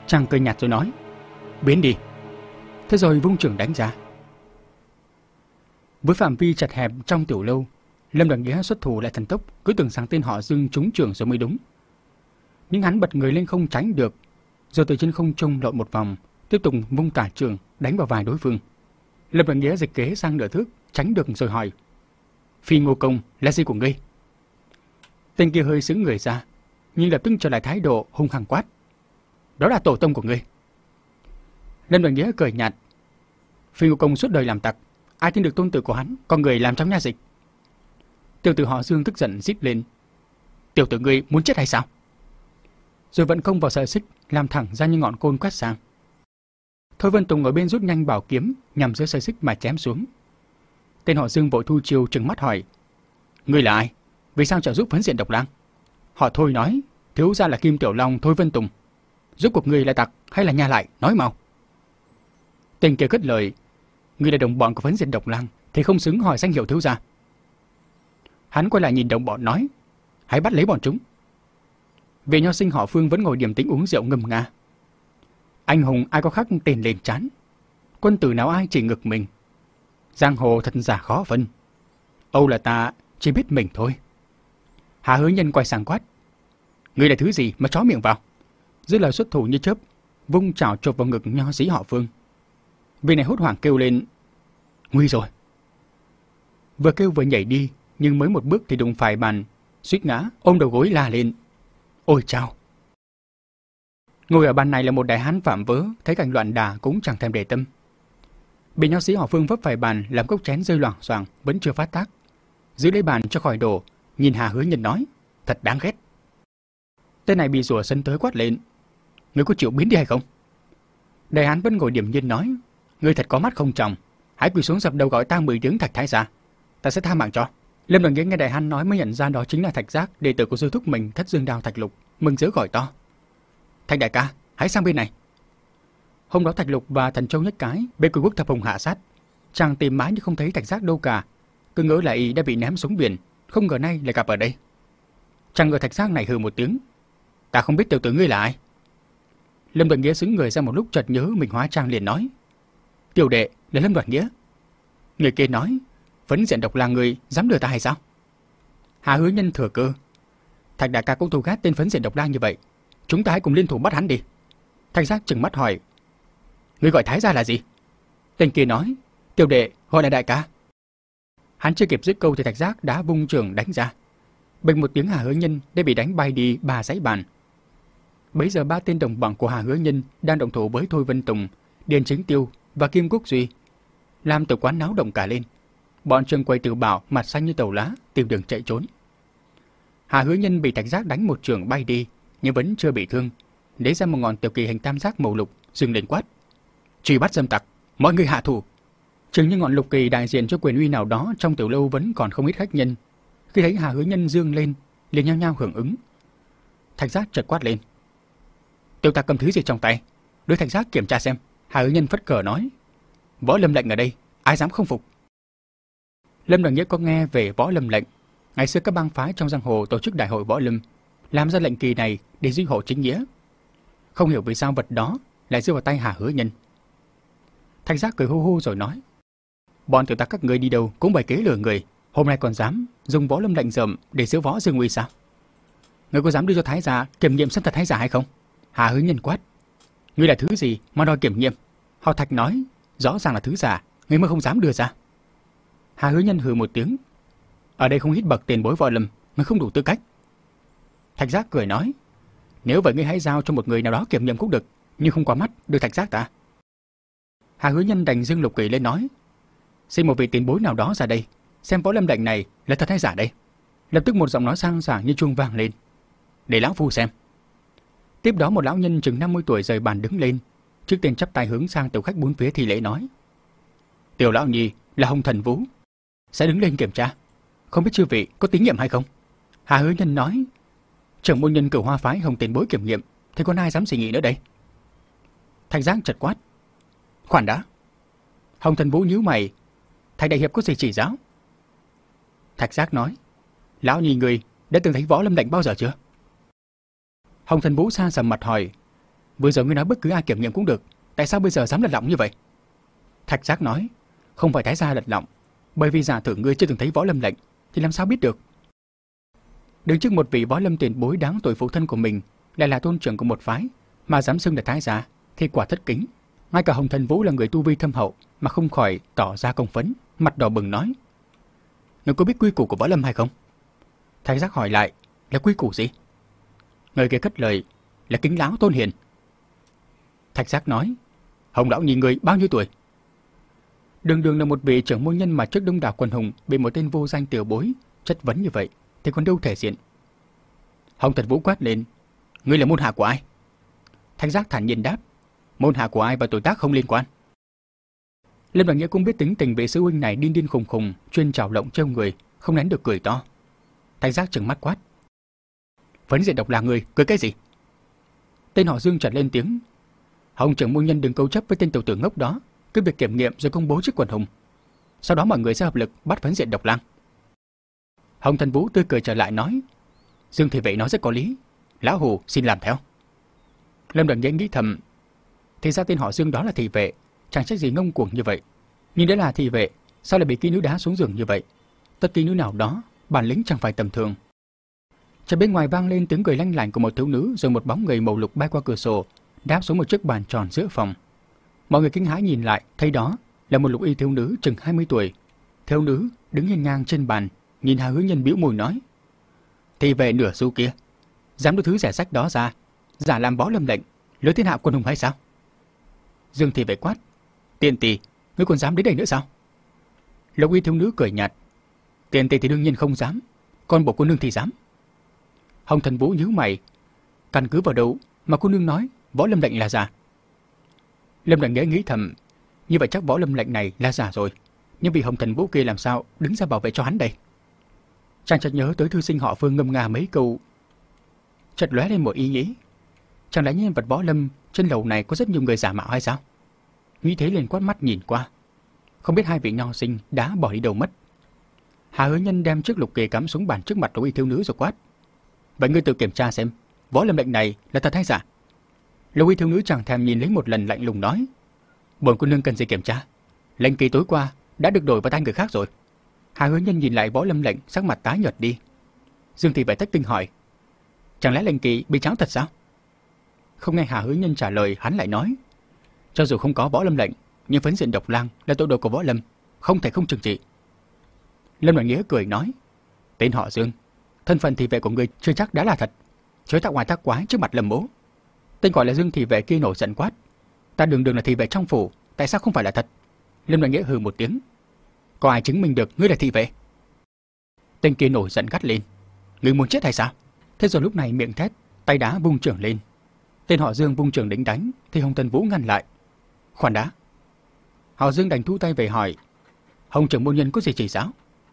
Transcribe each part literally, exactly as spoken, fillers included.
Chàng cười nhạt rồi nói, biến đi. Thế rồi vung chưởng đánh ra. Với phạm vi chật hẹp trong tiểu lâu, Lâm Đoàn Nghĩa xuất thủ lại thần tốc, cứ tưởng rằng tên họ Dương trúng chưởng rồi mới đúng. Nhưng hắn bật người lên không tránh được, rồi từ trên không trung lộn một vòng, tiếp tục vung cả chưởng đánh vào vai đối phương. Lâm Đoàn Nghĩa dịch kế sang nửa thước, tránh được rồi hỏi, Phi Ngô Công là gì của ngươi? Tên kia hơi sững người ra, nhưng lập tức trở lại thái độ hung hăng quát, đó là tổ tông của ngươi. Lâm Đoàn Nghĩa cười nhạt, Phi Ngô Công suốt đời làm tặc, ai tin được tôn tử của hắn, con người làm trong nha dịch. Tiểu tử họ Dương tức giận rít lên, tiểu tử ngươi muốn chết hay sao? Rồi vận công vào sợi xích, làm thẳng ra như ngọn côn quét sang. Thôi Vân Tùng ở bên rút nhanh bảo kiếm nhằm giữa sợi xích mà chém xuống. Tên họ Dương vội thu chiêu trừng mắt hỏi, ngươi là ai? Vì sao trợ giúp phấn diện Độc Lang? Họ Thôi nói, thiếu gia là Kim Tiểu Long Thôi Vân Tùng. Rốt cuộc ngươi là tặc hay là nha lại, nói mau. Tên kia cất lời, ngươi là đồng bọn của phấn diện Độc Lang thì không xứng hỏi danh hiệu thiếu gia. Hắn quay lại nhìn đồng bọn nói, hãy bắt lấy bọn chúng. Vị nho sinh họ Phương vẫn ngồi điềm tĩnh uống rượu ngâm nga. Anh hùng ai có khắc tên lên trán, quân tử nào ai chỉ ngực mình. Giang hồ thật giả khó phân, Âu là ta chỉ biết mình thôi. Hà Hứa Nhân quay sang quát, ngươi là thứ gì mà chó miệng vào? Dứt lời xuất thủ như chớp, vung chảo chộp vào ngực nho sĩ họ Phương. Vị này hốt hoảng kêu lên, nguy rồi. Vừa kêu vừa nhảy đi, nhưng mới một bước thì đụng phải bàn, suýt ngã, ôm đầu gối la lên, ôi chao. Ngồi ở bàn này là một đại hán phạm vớ, thấy cảnh loạn đà cũng chẳng thèm để tâm. Bị nho sĩ họ Phương vấp phải bàn làm cốc chén rơi loảng xoảng, vẫn chưa phát tác. Giữ lấy bàn cho khỏi đổ, nhìn Hà Hứa Nhân nói, thật đáng ghét. Tên này bị rủa sân tới quát lên, ngươi có chịu biến đi hay không? Đại hán vẫn ngồi điềm nhiên nói, ngươi thật có mắt không tròng, hãy quỳ xuống dập đầu gọi ta mười tiếng Thạch Thái gia, ta sẽ tha mạng cho. Lâm Đoàn Nghĩa nghe đại hán nói mới nhận ra đó chính là Thạch Giác, đệ tử của sư thúc mình Thất Dương Đao Thạch Lục, mừng rỡ gọi to, Thạch đại ca, hãy sang bên này. Hôm đó Thạch Lục và Thần Châu Nhất Cái bên Quỷ Quốc Thập Hồng hạ sát, chàng tìm mãi nhưng không thấy Thạch Giác đâu cả, cứ ngỡ là y đã bị ném xuống biển, không ngờ nay lại gặp ở đây. Chàng ngờ Thạch Giác này hừ một tiếng, ta không biết tiểu tử ngươi là ai. Lâm Đoàn Nghĩa xứng người ra một lúc, chợt nhớ mình hóa trang liền nói, tiểu đệ là Lâm Đoàn Nghĩa. Người kia nói, phấn diện Độc Lang người dám lừa ta hay sao? Hà Hứa Nhân thừa cơ, Thạch đại ca cũng thù ghét tên phấn diện Độc Lang như vậy, chúng ta hãy cùng liên thủ bắt hắn đi. Thạch Giác trừng mắt hỏi, ngươi gọi Thái gia là gì? Tên kia nói, tiểu đệ gọi là đại ca. Hắn chưa kịp dứt câu thì Thạch Giác đã vung chưởng đánh ra. Bịch một tiếng, Hà Hứa Nhân đã bị đánh bay đi ba dãy bàn. Bấy giờ ba tên đồng bọn của Hà Hứa Nhân đang động thủ với Thôi Vân Tùng, Điền Chính Tiêu và Kim Quốc Duy, làm tử quán náo động cả lên. Bọn Trương Quầy Tử Bảo mặt xanh như tàu lá tìm đường chạy trốn. Hà Hứa Nhân bị Thạch Giác đánh một chưởng bay đi, nhưng vẫn chưa bị thương, lấy ra một ngọn tiểu kỳ hình tam giác màu lục, dừng lên quát, truy bắt dâm tặc, mọi người hạ thủ. Chừng như ngọn lục kỳ đại diện cho quyền uy nào đó trong tiểu lâu vẫn còn không ít khách nhân, khi thấy Hà Hứa Nhân dương lên liền nhao nhao hưởng ứng. Thạch Giác chợt quát lên, tiểu tặc cầm thứ gì trong tay, đưa Thạch Giác kiểm tra xem. Hà Hứa Nhân phất cờ nói, võ lâm lệnh ở đây, ai dám không phục. Lâm Đoàn Nghĩa có nghe về võ lâm lệnh, ngày xưa các bang phái trong giang hồ tổ chức đại hội võ lâm, làm ra lệnh kỳ này để duy hộ chính nghĩa. Không hiểu vì sao vật đó lại rơi vào tay Hà Hứa Nhân. Thạch Giác cười hô hô rồi nói, bọn tiểu tặc các người đi đâu cũng bày kế lừa người, hôm nay còn dám dùng võ lâm lệnh rậm để giữ võ dương uy sao? Người có dám đưa cho Thái gia kiểm nghiệm xem thật Thái giả hay không? Hà Hứa Nhân quát, ngươi là thứ gì mà đòi kiểm nghiệm? Họ Thạch nói, rõ ràng là thứ giả, ngươi mới không dám đưa ra. Hà Hứa Nhân hừ một tiếng, ở đây không hít bậc tiền bối võ lâm, ngươi không đủ tư cách. Thạch Giác cười nói, nếu vậy ngươi hãy giao cho một người nào đó kiểm nghiệm cũng được, nhưng không qua mắt đưa Thạch Giác ta. Hà Hứa Nhân đành dưng lục kỳ lên nói, xin một vị tiền bối nào đó ra đây, xem võ lâm lệnh này là thật hay giả đây. Lập tức một giọng nói sang sảng như chuông vang lên, để lão phu xem. Tiếp đó một lão nhân chừng năm mươi tuổi rời bàn đứng lên, trước tiên chắp tay hướng sang tiểu khách bốn phía thi lễ nói, tiểu lão nhi là Hồng Thần Vũ, sẽ đứng lên kiểm tra, không biết chư vị có tín nhiệm hay không. Hà Hứa Nhân nói, trưởng môn nhân Cửu Hoa phái Hồng tiền bối kiểm nghiệm, thì còn ai dám suy nghĩ nữa đây. Thạch Giác chợt quát, khoan đã. Hồng Thần Vũ nhíu mày, Thạch đại hiệp có gì chỉ giáo? Thạch Giác nói, lão nhi người đã từng thấy võ lâm lệnh bao giờ chưa? Hồng Thần Vũ xa sầm mặt hỏi, Vừa giờ ngươi nói bất cứ ai kiểm nghiệm cũng được, tại sao bây giờ dám lật lọng như vậy? Thạch Giác nói, không phải Thái gia lật lọng, bởi vì giả thử ngươi chưa từng thấy võ lâm lệnh thì làm sao biết được? Đứng trước một vị võ lâm tiền bối đáng tuổi phụ thân của mình, lại là tôn trưởng của một phái, mà dám xưng là Thái gia, thì quả thất kính. Ngay cả Hồng Thần Vũ là người tu vi thâm hậu mà không khỏi tỏ ra công phấn, mặt đỏ bừng nói, ngươi có biết quy củ của võ lâm hay không? Thạch Giác hỏi lại, là quy củ gì? Người kia cất lời, là kính láo tôn hiền. Thạch Giác nói, Hồng lão nhìn người bao nhiêu tuổi? Đường đường là một vị trưởng môn nhân mà trước đông đảo quần hùng bị một tên vô danh tiểu bối chất vấn như vậy thì còn đâu thể diện. Hồng Thần Vũ quát lên, ngươi là môn hạ của ai? Thạch Giác thản nhiên đáp, môn hạ của ai và tuổi tác không liên quan. Lâm Đoàn Nghĩa cũng biết tính tình vị sư huynh này điên điên khùng khùng, chuyên trào lộng trêu người, không nén được cười to. Thạch Giác trừng mắt quát, Phấn Diện Độc là người, cười cái gì? Tên họ Dương chợt lên tiếng, Hồng trưởng môn nhân đừng câu chấp với tên tiểu tử ngốc đó, cứ việc kiểm nghiệm rồi công bố trước quần hùng. Sau đó mọi người sẽ hợp lực bắt Phấn Diện Độc lang. Hồng Thần Vũ tươi cười trở lại nói, Dương thị vệ nói rất có lý, lão hù xin làm theo. Lâm Đoàn Nghĩa nghĩ thầm, thì ra tên họ Dương đó là thị vệ, chẳng trách gì ngông cuồng như vậy. Nhưng đấy là thị vệ, sao lại bị kỹ nữ đá xuống giường như vậy? Tất kỹ nữ nào đó, bản lĩnh chẳng phải tầm thường. Chợt bên ngoài vang lên tiếng cười lanh lảnh của một thiếu nữ, rồi một bóng người màu lục bay qua cửa sổ, đáp xuống một chiếc bàn tròn giữa phòng. Mọi người kinh hãi nhìn lại, thấy đó là một lục y thiếu nữ chừng hai mươi tuổi. Thiếu nữ đứng hiên ngang trên bàn, nhìn Hà Hướng Nhân bĩu môi nói, thị vệ nửa xu kia, dám đưa thứ rẻ sách đó ra, giả làm võ lâm lệnh, lưới thiên hạ quân hùng hay sao? Dương thị vệ quát, tiền tỷ, ngươi còn dám đến đây nữa sao? Lục y thiếu nữ cười nhạt, tiền tỷ thì đương nhiên không dám, còn bộ cô nương thì dám. Hồng Thần Vũ nhíu mày, căn cứ vào đâu mà cô nương nói võ lâm lệnh là giả? Lâm Đoàn Nghĩa nghĩ thầm, như vậy chắc võ lâm lệnh này là giả rồi, nhưng vì Hồng Thần Vũ kia làm sao đứng ra bảo vệ cho hắn đây? Chàng chợt nhớ tới thư sinh họ Phương ngâm nga mấy câu, chợt lóe lên một ý nghĩ, chẳng lẽ nhân vật võ lâm trên lầu này có rất nhiều người giả mạo hay sao? Nghĩ thế liền quát mắt nhìn qua, không biết hai vị nho sinh đã bỏ đi đâu mất. Hà Hứa Nhân đem chiếc lục kỳ cắm xuống bàn trước mặt lục y thiếu nữ rồi quát, vậy ngươi tự kiểm tra xem võ lâm lệnh này là thật hay giả? Lục y thiếu nữ chẳng thèm nhìn lấy một lần, lạnh lùng nói, bổn cô nương cần gì kiểm tra, lệnh kỳ tối qua đã được đổi vào tay người khác rồi. Hà Hứa Nhân nhìn lại võ lâm lệnh, sắc mặt tái nhợt đi. Dương thị vệ thất kinh hỏi, chẳng lẽ lệnh kỳ bị tráo thật sao? Không nghe Hà Hứa Nhân trả lời, hắn lại nói, cho dù không có võ lâm lệnh, nhưng Phấn Diện Độc lang là tội đồ của võ lâm, không thể không trừng trị. Lâm Đoàn Nghĩa cười nói, tên họ Dương, thân phận thị vệ của người chưa chắc đã là thật, chớ tạo ngoài tác quái trước mặt Lâm bố. Tên gọi là Dương thị vệ kia nổi giận quát, ta đường đường là thị vệ trong phủ, tại sao không phải là thật? Lâm Đoàn Nghĩa hừ một tiếng, có ai chứng minh được ngươi là thị vệ? Tên kia nổi giận gắt lên, ngươi muốn chết hay sao? Thế rồi lúc này miệng thét, tay đá vung trưởng lên. Tên họ Dương vung trưởng định đánh, thì Hồng Thần Vũ ngăn lại, khoan đã. Họ Dương đành thu tay về hỏi, Hồng trưởng môn nhân có gì chỉ giáo?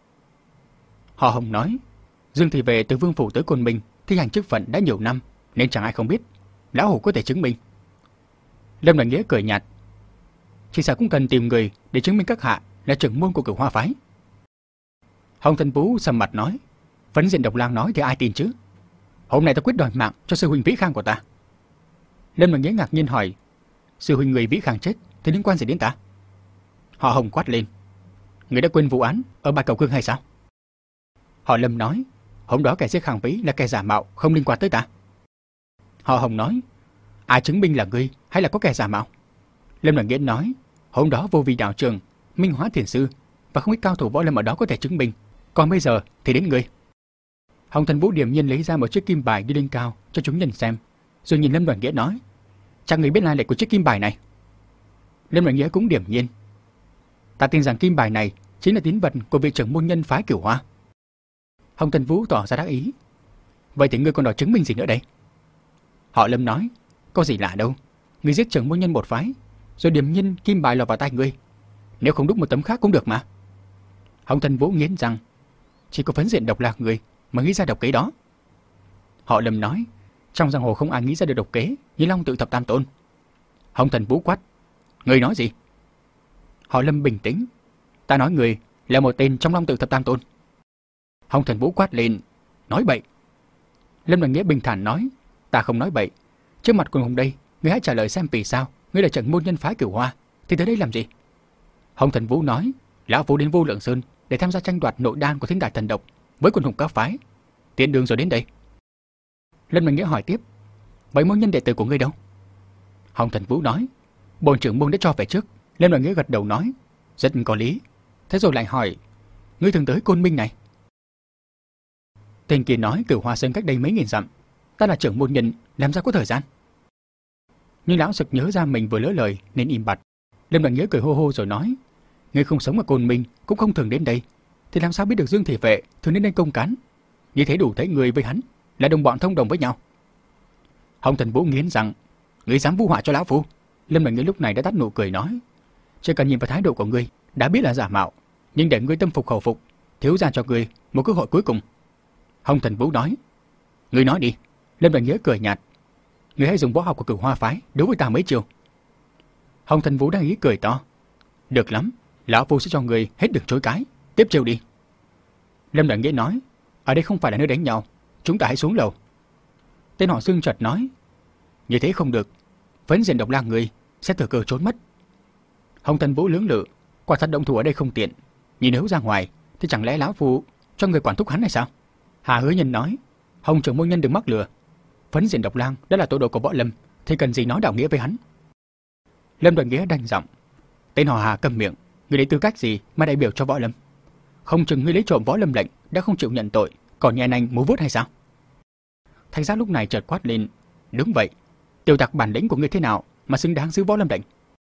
Họ Hồng nói, Dương thị vệ từ Vương phủ tới Côn Minh thi hành chức phận đã nhiều năm, nên chẳng ai không biết, lão hủ có thể chứng minh. Lâm Đoàn Nghĩa cười nhạt, chỉ sợ cũng cần tìm người để chứng minh các hạ là trưởng môn của Cửu Hoa phái. Hồng Thần Vũ sầm mặt nói, Phấn Diện Độc lang nói thì ai tin chứ? Hôm nay ta quyết đòi mạng cho sư huynh Vĩ Khang của ta. Lâm Đoàn Nghĩa ngạc nhiên hỏi, sư huynh người Vĩ Khang chết thì liên quan gì đến ta? Họ Hồng quát lên, người đã quên vụ án ở Bạch Cầu Cương hay sao? Họ Lâm nói, hôm đó kẻ giết Khang Vĩ là kẻ giả mạo, không liên quan tới ta. Họ Hồng nói, ai chứng minh là ngươi hay là có kẻ giả mạo? Lâm Đoàn Nghĩa nói, hôm đó vô vi đạo trường, Minh Hóa thiền sư và không ít cao thủ võ lâm ở đó có thể chứng minh, còn bây giờ thì đến ngươi. Hồng Thần Vũ điềm nhiên lấy ra một chiếc kim bài đi lên cao cho chúng nhân xem, rồi nhìn Lâm Đoàn Nghĩa nói, chắc người biết lai lịch của chiếc kim bài này? Lâm Đoàn Nghĩa cũng điềm nhiên, ta tin rằng kim bài này chính là tín vật của vị trưởng môn nhân phái Cửu Hoa. Hồng Thần Vũ tỏ ra đắc ý, vậy thì ngươi còn đòi chứng minh gì nữa đây? Họ Lâm nói, có gì lạ đâu, ngươi giết trưởng môn nhân một phái, rồi điềm nhiên kim bài lọt vào tay ngươi, nếu không đúc một tấm khác cũng được mà. Hồng Thần Vũ nghiến rằng, chỉ có Phấn Diện Độc lạc người mà nghĩ ra độc kế đó. Họ Lâm nói, trong giang hồ không ai nghĩ ra được độc kế như Long Tự Thập Tam Tôn. Hồng Thần Vũ quát, ngươi nói gì? Họ Lâm bình tĩnh, ta nói người là một tên trong Long Tự Thập Tam Tôn. Hồng Thần Vũ quát lên, nói bậy. Lâm Đoàn Nghĩa bình thản nói, ta không nói bậy, trước mặt quần hùng đây Ngươi hãy trả lời xem vì sao ngươi là trưởng môn nhân phái Cửu Hoa thì tới đây làm gì? Hồng Thần Vũ nói, lão phu đến Vô Lượng Sơn để tham gia tranh đoạt nội đan của Thiên Đài Thần Độc với quần hùng các phái. Tiện đường rồi đến đây. Lâm Mạnh Nghĩa hỏi tiếp, vậy môn nhân đệ tử của ngươi đâu? Hồng Thần Vũ nói, bổn trưởng môn đã cho về trước. Lâm Mạnh Nghĩa gật đầu nói, rất có lý. Thế rồi lại hỏi, ngươi thường tới Côn Minh này? Tên kia nói Cửu Hoa Sơn cách đây mấy nghìn dặm, ta là trưởng môn nhân, làm sao có thời gian? Nhưng lão sực nhớ ra mình vừa lỡ lời nên im bặt. Lâm Mạnh Nghĩa cười hô hô rồi nói, ngươi không sống ở Côn Minh, cũng không thường đến đây, thì làm sao biết được Dương Thị Vệ thường đến đây công cán? Như thế đủ thấy người với hắn là đồng bọn thông đồng với nhau. Hồng Thần Vũ nghiến rằng, ngươi dám vu họa cho lão phu? Lâm Mạnh Nghĩa lúc này đã tắt nụ cười nói, chỉ cần nhìn vào thái độ của ngươi đã biết là giả mạo, nhưng để ngươi tâm phục khẩu phục, thiếu ra cho ngươi một cơ hội cuối cùng. Hồng Thần Vũ nói, ngươi nói đi. Lâm Mạnh Nghĩa cười nhạt, ngươi hãy dùng võ học của Cửu Hoa phái đối với ta mấy chiều. Hồng Thần Vũ đang ý cười to, được lắm, lão phu sẽ cho ngươi hết được chối cái, tiếp chiều đi. Lâm Mạnh Nghĩa nói, ở đây không phải là nơi đánh nhau, chúng ta hãy xuống lầu. Tên họ Dương chợt nói, như thế không được, Phấn Diện Độc Lang người sẽ thừa cơ trốn mất. Hồng Thần Vũ lưỡng lự, quả thật động thủ ở đây không tiện, nhưng nếu ra ngoài thì chẳng lẽ lão phu cho người quản thúc hắn hay sao? Hà Hứa Nhân nói, Hồng trưởng môn nhân đừng mắc lừa, Phấn Diện Độc Lang đã là tội đồ của võ lâm, thì cần gì nói đạo nghĩa với hắn? Lâm Đoàn Nghĩa đanh giọng, tên họ Hà câm miệng, ngươi lấy tư cách gì mà đại biểu cho võ lâm? Không chừng ngươi lấy trộm võ lâm lệnh đã không chịu nhận tội, còn nhẹ nanh múa vuốt hay sao? Thành Giác lúc này chợt quát lên, đúng vậy, tiểu tặc bản lĩnh của ngươi thế nào mà xứng đáng giữ võ lâm lệnh?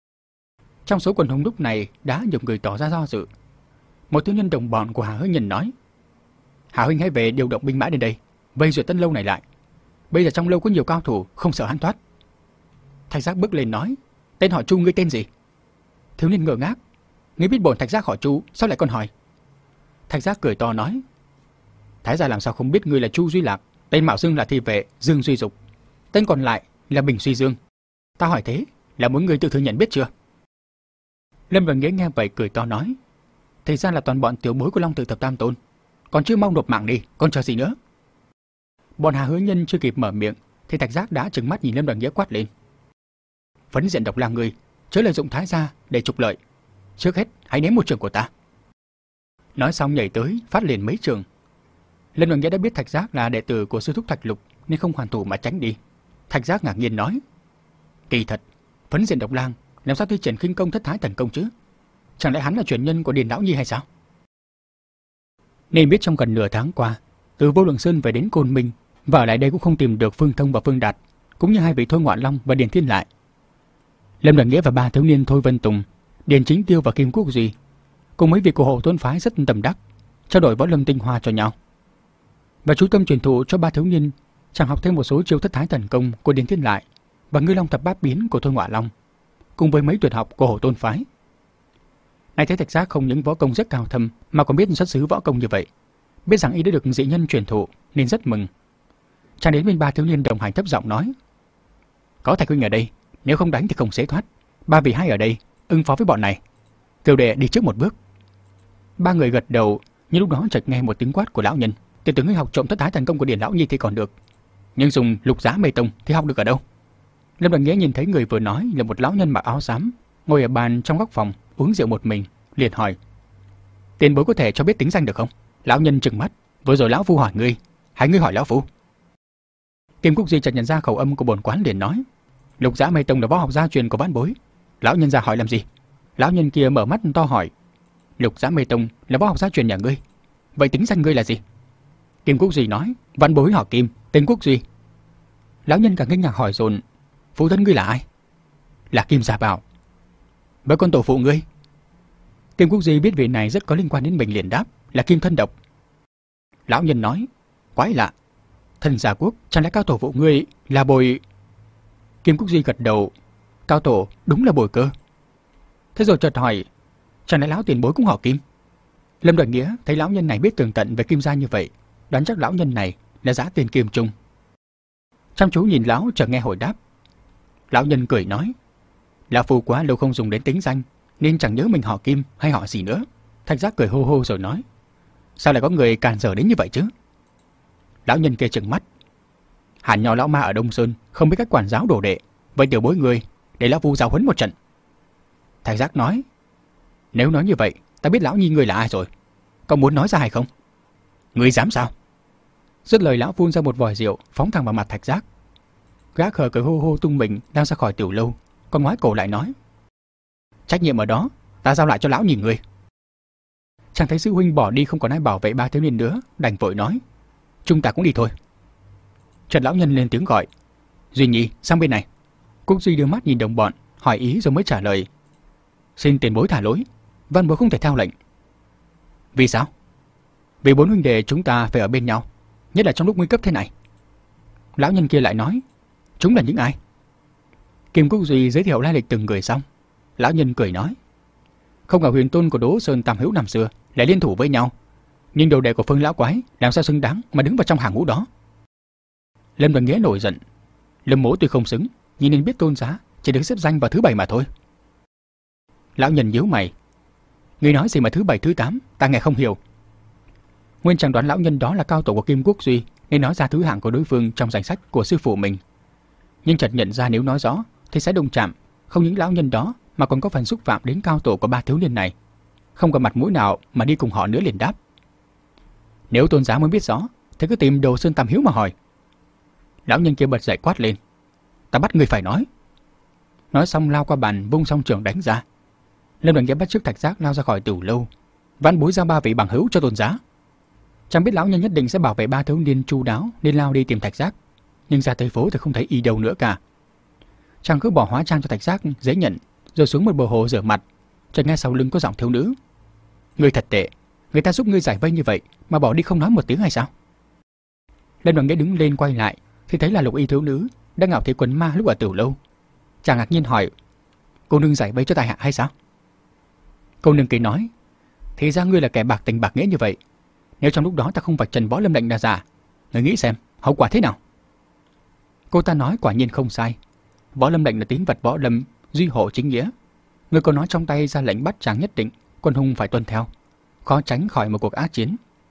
Trong số quần hùng lúc này đã nhiều người tỏ ra do dự. Một thiếu nhân đồng bọn của Hà Hứa Nhân nói, Hà huynh hãy về điều động binh mã đến đây, vây duyệt Tân Lâu này lại. Bây giờ trong lâu có nhiều cao thủ, không sợ hắn thoát. Thạch Giác bước lên nói, tên họ Chu ngươi tên gì? Thiếu niên ngơ ngác, ngươi biết bổn Thạch Giác họ Chu, sao lại còn hỏi? Thạch Giác cười to nói, Thái gia làm sao không biết ngươi là Chu Duy Lạc, tên mạo xưng là Thị Vệ Dương Duy Dục, tên còn lại là Bình Suy Dương. Ta hỏi thế là muốn ngươi tự thừa nhận biết chưa? Lâm Văn Nghĩa nghe vậy cười to nói, thì ra là toàn bọn tiểu bối của Long Tử Thập Tam Tôn, còn chưa mau nộp mạng đi, còn chờ gì nữa? Bọn Hà Hứa Nhân chưa kịp mở miệng thì Thạch Giác đã trừng mắt nhìn Lâm Đoàn Nghĩa quát lên, Phấn Diện Độc Lang người chớ lợi dụng Thái gia để trục lợi, trước hết hãy ném một trường của ta. Nói xong nhảy tới phát liền mấy trường. Lâm Đoàn Nghĩa đã biết Thạch Giác là đệ tử của sư thúc Thạch Lục nên không hoàn thủ mà tránh đi. Thạch Giác ngạc nhiên nói, kỳ thật Phấn Diện Độc Lang làm sao thi triển khinh công thất thái thần công chứ? Chẳng lẽ hắn là truyền nhân của Điền Lão Nhi hay sao? Nên biết trong gần nửa tháng qua, từ Vô Lượng Sơn về đến Côn Minh và ở lại đây cũng không tìm được Phương Thông và Phương Đạt, cũng như hai vị Thôi Ngoạn Long và Điền Thiên Lại. Lâm Đoàn Nghĩa và ba thiếu niên Thôi Vân Tùng, Điền Chính Tiêu và Kim Quốc Duy cùng mấy vị của Hộ Tôn phái rất tầm đắc, trao đổi võ lâm tinh hoa cho nhau. Và chú tâm truyền thụ cho ba thiếu niên chẳng học thêm một số chiêu thất thái thần công của Điền Thiên Lại và Ngư Long Thập Bát Biến của Thôi Ngoạn Long, cùng với mấy tuyệt học của Hộ Tôn phái. Nay thấy Thạch Giác không những võ công rất cao thâm mà còn biết xuất xứ võ công như vậy, biết rằng y đã được dị nhân truyền thụ nên rất mừng. Chàng đến bên ba thiếu niên đồng hành thấp giọng nói, có Thạch huynh ở đây, nếu không đánh thì không sẽ thoát. Ba vị hai ở đây ứng phó với bọn này. Tiểu đệ đi trước một bước. Ba người gật đầu, nhưng lúc đó chợt nghe một tiếng quát của lão nhân, tiểu tử ngươi học trộm thất thái thần công của Điền Lão Nhi thì còn được, nhưng dùng lục giá mê tông thì học được ở đâu? Lâm Đoàn Nghĩa nhìn thấy người vừa nói là một lão nhân mặc áo xám, ngồi ở bàn trong góc phòng uống rượu một mình, liền hỏi, tiền bối có thể cho biết tính danh được không? Lão nhân trừng mắt, vừa rồi lão phu hỏi ngươi, hay ngươi hỏi lão phu? Kim Quốc Duy chợt nhận ra khẩu âm của bổn quán liền nói, lục giá mê tông là võ học gia truyền của vãn bối. Lão nhân ra hỏi làm gì? Lão nhân kia mở mắt to hỏi, lục giá mê tông là võ học gia truyền nhà ngươi, vậy tính danh ngươi là gì? Kim Quốc Duy nói, vãn bối họ Kim, tên Quốc Duy. Lão nhân càng kinh ngạc hỏi dồn, phụ thân ngươi là ai? Là Kim Gia Bảo. Với con tổ phụ ngươi? Kim Quốc Duy biết vị này rất có liên quan đến mình liền đáp, là Kim Thân Độc. Lão nhân nói, quái lạ, Thân Gia Quốc chẳng lẽ cao tổ phụ ngươi là Bồi? Kim Quốc Duy gật đầu, cao tổ đúng là Bồi cơ. Thế rồi chợt hỏi, chẳng lẽ lão tiền bối cũng họ Kim? Lâm Đoàn Nghĩa thấy lão nhân này biết tường tận về Kim gia như vậy, đoán chắc lão nhân này là Giá Tiền Kim Trung. Chăm chú nhìn lão chờ nghe hồi đáp. Lão nhân cười nói, lão phu quá lâu không dùng đến tính danh nên chẳng nhớ mình họ Kim hay họ gì nữa. Thạch Giác cười hô hô rồi nói, sao lại có người càn dở đến như vậy chứ? Lão nhân kia trừng mắt, hẳn nhỏ lão ma ở Đông Sơn không biết cách quản giáo đồ đệ, Vậy tiểu bối người, để lão Phu giáo huấn một trận. Thạch Giác nói, nếu nói như vậy, ta biết lão nhi người là ai rồi. Có muốn nói ra hay không? Ngươi dám sao? Dứt lời lão phun ra một vòi rượu, phóng thẳng vào mặt Thạch Giác. Gã khờ cười hô hô tung mình đang ra khỏi tiểu lâu, còn ngoái cổ lại nói, trách nhiệm ở đó, ta giao lại cho lão nhìn người. Chàng thấy sư huynh bỏ đi không còn ai bảo vệ ba thiếu niên nữa, đành vội nói, chúng ta cũng đi thôi. Trần lão nhân lên tiếng gọi, Duy Nhi sang bên này. Cúc Duy đưa mắt nhìn đồng bọn, hỏi ý rồi mới trả lời, xin tiền bối thả lỗi, văn bối không thể theo lệnh. Vì sao? Vì bốn huynh đệ chúng ta phải ở bên nhau, nhất là trong lúc nguy cấp thế này. Lão nhân kia lại nói, chúng là những ai? Kim Cúc Duy giới thiệu lai lịch từng người xong, lão nhân cười nói, không ngờ huyền tôn của Đỗ Sơn Tam Hữu năm xưa lại liên thủ với nhau, nhưng đồ đệ của Phương lão quái làm sao xứng đáng mà đứng vào trong hàng ngũ đó. Lâm Đoàn Nghĩa nổi giận, Lâm Mỗ tuy không xứng, nhưng nên biết tôn giá, chỉ được xếp danh vào thứ bảy mà thôi. Lão nhân nhíu mày, ngươi nói gì mà thứ bảy thứ tám, ta nghe không hiểu. Nguyên chẳng đoán lão nhân đó là cao tổ của Kim Quốc Duy, nên nói ra thứ hạng của đối phương trong danh sách của sư phụ mình. Nhưng chợt nhận ra nếu nói rõ thì sẽ đụng chạm, không những lão nhân đó mà còn có phần xúc phạm đến cao tổ của ba thiếu niên này. Không có mặt mũi nào mà đi cùng họ nữa, liền đáp, nếu tôn giá muốn biết rõ thì cứ tìm Đồ Sơn Tam Hiếu mà hỏi. Lão nhân kia bật dậy quát lên, ta bắt ngươi phải nói. Nói xong lao qua bàn vung song trường đánh ra. Lâm Đoàn Nghĩa bắt chước Thạch Giác lao ra khỏi tiểu lâu, vãn bối ra ba vị bằng hữu cho tôn giá. Chẳng biết lão nhân nhất định sẽ bảo vệ ba thiếu niên chu đáo nên lao đi tìm Thạch Giác, nhưng ra tới phố thì không thấy y đâu nữa cả. Chàng cứ bỏ hóa trang cho Thạch Giác dễ nhận, rồi xuống một bờ hồ rửa mặt. Chợt nghe sau lưng có giọng thiếu nữ, ngươi thật tệ, người ta giúp ngươi giải vây như vậy mà bỏ đi không nói một tiếng hay sao? Lâm Đoàn Nghĩa đứng lên quay lại thì thấy là Lục Y thiếu nữ đang ngạo thế quần ma lúc ở tiểu lâu. Chàng ngạc nhiên hỏi, cô nương giải vây cho tài hạ hay sao? Cô nương cười nói, thì ra ngươi là kẻ bạc tình bạc nghĩa như vậy. Nếu trong lúc đó ta không vạch trần Võ Lâm lệnh là giả, ngươi nghĩ xem hậu quả thế nào? Cô ta nói quả nhiên không sai. Võ Lâm lệnh là tín vật võ lâm duy hộ chính nghĩa. Ngươi có nói trong tay ra lệnh bắt chàng nhất định quân hùng phải tuân theo, khó tránh khỏi một cuộc ác chiến.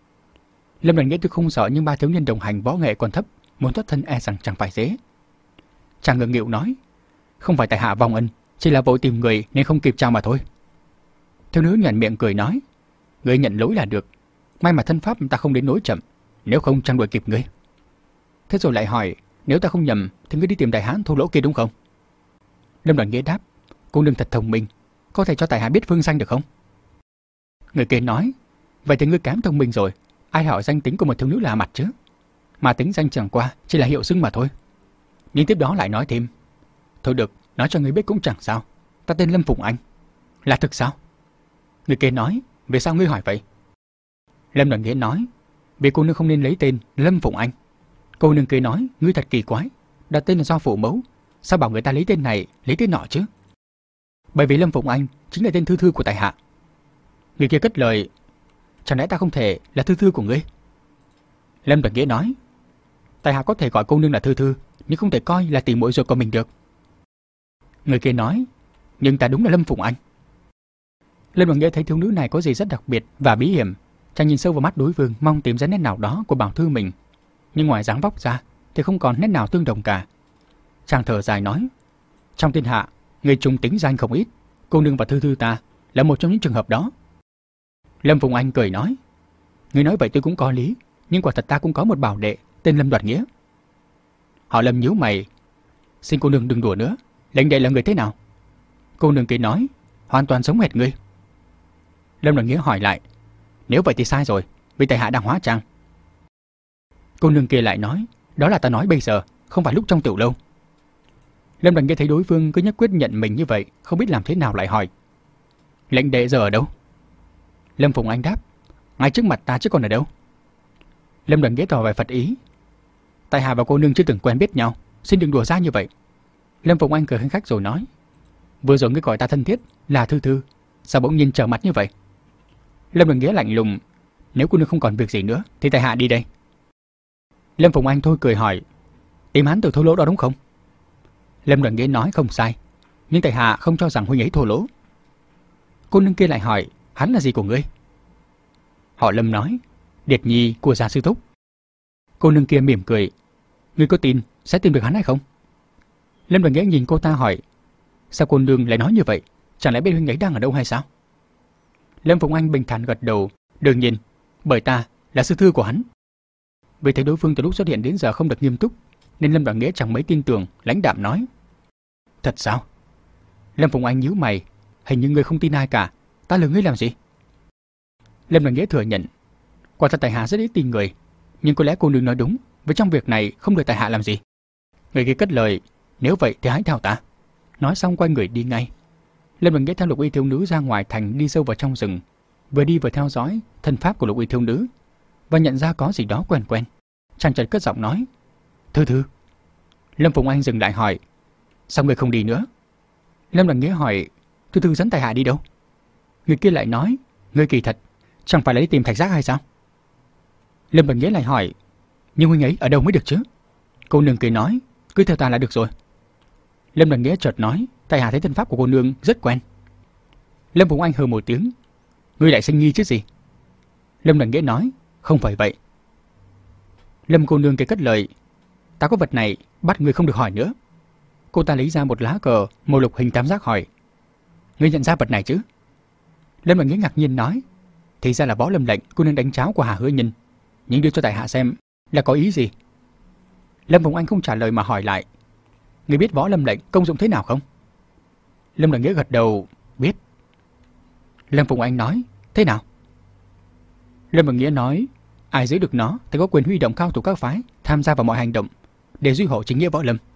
Lâm Đoàn Nghĩa tuy không sợ nhưng ba thiếu niên đồng hành võ nghệ còn thấp, muốn thoát thân e rằng chẳng phải dễ. Chàng ngượng nghịu nói, không phải tại hạ vong ân, chỉ là vội tìm người nên không kịp chào mà thôi. Thiếu nữ nhoẻn miệng cười nói, ngươi nhận lỗi là được, may mà thân pháp ta không đến nỗi chậm, nếu không chẳng đuổi kịp ngươi. Thế rồi lại hỏi, nếu ta không nhầm thì ngươi đi tìm đại hán thô lỗ kia đúng không? Lâm Đoàn Nghĩa đáp, cô nương thật thông minh, có thể cho tại hạ biết phương danh được không? Người kia nói, vậy thì ngươi kém thông minh rồi, ai hỏi danh tính của một thiếu nữ lạ mặt chứ? Mà tính danh chẳng qua chỉ là hiệu xưng mà thôi. Nhưng tiếp đó lại nói thêm, thôi được, nói cho ngươi biết cũng chẳng sao, ta tên Lâm Phụng Anh. Là thực sao? Người kia nói, vì sao ngươi hỏi vậy? Lâm Đoàn Nghĩa nói, vì cô nương không nên lấy tên Lâm Phụng Anh. Cô nương kia nói, ngươi thật kỳ quái, đặt tên là do phụ mẫu, sao bảo người ta lấy tên này, lấy tên nọ chứ? Bởi vì Lâm Phụng Anh chính là tên thư thư của tại hạ. Người kia cất lời, chẳng lẽ ta không thể là thư thư của ngươi? Lâm Đoàn Nghĩa nói, tại hạ có thể gọi cô nương là thư thư, nhưng không thể coi là tỷ muội ruột của mình được. Người kia nói, nhưng ta đúng là Lâm Phụng Anh. Lâm Đoàn Nghĩa thấy thiếu nữ này có gì rất đặc biệt và bí hiểm, chàng nhìn sâu vào mắt đối phương mong tìm ra nét nào đó của bảo thư mình, nhưng ngoài dáng vóc ra thì không còn nét nào tương đồng cả. Chàng thở dài nói, trong thiên hạ người trùng tính danh không ít, cô nương và thư thư ta là một trong những trường hợp đó. Lâm Phụng Anh cười nói, người nói vậy tôi cũng có lý, nhưng quả thật ta cũng có một bảo đệ tên Lâm Đoàn Nghĩa. Họ Lâm nhíu mày, xin cô nương đừng đùa nữa, lệnh đệ là người thế nào? Cô nương kia nói, hoàn toàn giống hệt ngươi. Lâm Đoàn Nghĩa hỏi lại, nếu vậy thì sai rồi, vì tại hạ đang hóa trang. Cô nương kia lại nói, đó là ta nói bây giờ, không phải lúc trong tiểu lâu. Lâm Đoàn Nghĩa thấy đối phương cứ nhất quyết nhận mình như vậy, không biết làm thế nào lại hỏi, lệnh đệ giờ ở đâu? Lâm Phụng Anh đáp, ngay trước mặt ta chứ còn ở đâu. Lâm Đoàn Nghĩa tỏ vẻ phật ý, tại hạ và cô nương chưa từng quen biết nhau, xin đừng đùa ra như vậy. Lâm Phụng Anh cười khanh khách rồi nói, vừa rồi ngươi gọi ta thân thiết là thư thư, sao bỗng nhiên trở mặt như vậy? Lâm Đoàn Nghĩa lạnh lùng, nếu cô nương không còn việc gì nữa thì tại hạ đi đây. Lâm Phụng Anh thôi cười hỏi, tìm hắn từ thô lỗ đó đúng không? Lâm Đoàn Nghĩa nói không sai, nhưng tại hạ không cho rằng huynh ấy thô lỗ. Cô nương kia lại hỏi, hắn là gì của ngươi? Họ Lâm nói, Điệt Nhi của gia sư thúc. Cô nương kia mỉm cười, ngươi có tin sẽ tìm được hắn hay không? Lâm Đoàn Nghĩa nhìn cô ta hỏi, sao cô nương lại nói như vậy? Chẳng lẽ biết huynh ấy đang ở đâu hay sao? Lâm Phụng Anh bình thản gật đầu, đương nhiên, bởi ta là sư thư của hắn. Vì thấy đối phương từ lúc xuất hiện đến giờ không được nghiêm túc, nên Lâm Đoàn Nghĩa chẳng mấy tin tưởng, lãnh đạm nói. Thật sao? Lâm Phụng Anh nhíu mày, hình như ngươi không tin ai cả, ta lừa ngươi làm gì? Lâm Đoàn Nghĩa thừa nhận, quả thật tại hạ rất ít tin người, nhưng có lẽ cô nương nói đúng, vì trong việc này không được tại hạ làm gì. Người kia cất lời, nếu vậy thì hãy theo ta. Nói xong quay người đi ngay. Lâm Đoàn Nghĩa theo Lục Y thiếu nữ ra ngoài thành, đi sâu vào trong rừng, vừa đi vừa theo dõi thân pháp của Lục Y thiếu nữ và nhận ra có gì đó quen quen. Chàng chợt cất giọng nói, Thư Thư. Lâm Phụng Anh dừng lại hỏi, sao người không đi nữa? Lâm Đoàn Nghĩa hỏi, Thư Thư dẫn tại hạ đi đâu? Người kia lại nói, ngươi kỳ thật, chẳng phải là đi tìm Thạch Giác hay sao? Lâm Đoàn Nghĩa lại hỏi, nhưng huynh ấy ở đâu mới được chứ? Cô nương cười nói, cứ theo ta là được rồi. Lâm Đoàn Nghĩa chợt nói, tại hạ thấy thân pháp của cô nương rất quen. Lâm Phụng Anh hừ một tiếng, ngươi lại sinh nghi chứ gì? Lâm Đoàn Nghĩa nói, không phải vậy. Lâm cô nương kể cất lời, ta có vật này, bắt ngươi không được hỏi nữa. Cô ta lấy ra một lá cờ màu lục hình tam giác hỏi, ngươi nhận ra vật này chứ? Lâm Đoàn Nghĩa ngạc nhiên nói, thì ra là võ lâm lệnh cô nương đánh cháo của Hà Hứa Nhân, nhưng đưa cho tại hạ xem là có ý gì? Lâm Phụng Anh không trả lời mà hỏi lại, ngươi biết võ lâm lệnh công dụng thế nào không? Lâm Đoàn Nghĩa gật đầu, biết. Lâm Phụng Anh nói, thế nào? Lâm Đoàn Nghĩa nói, ai giữ được nó thì có quyền huy động cao thủ các phái tham gia vào mọi hành động để duy hộ chính nghĩa võ lâm.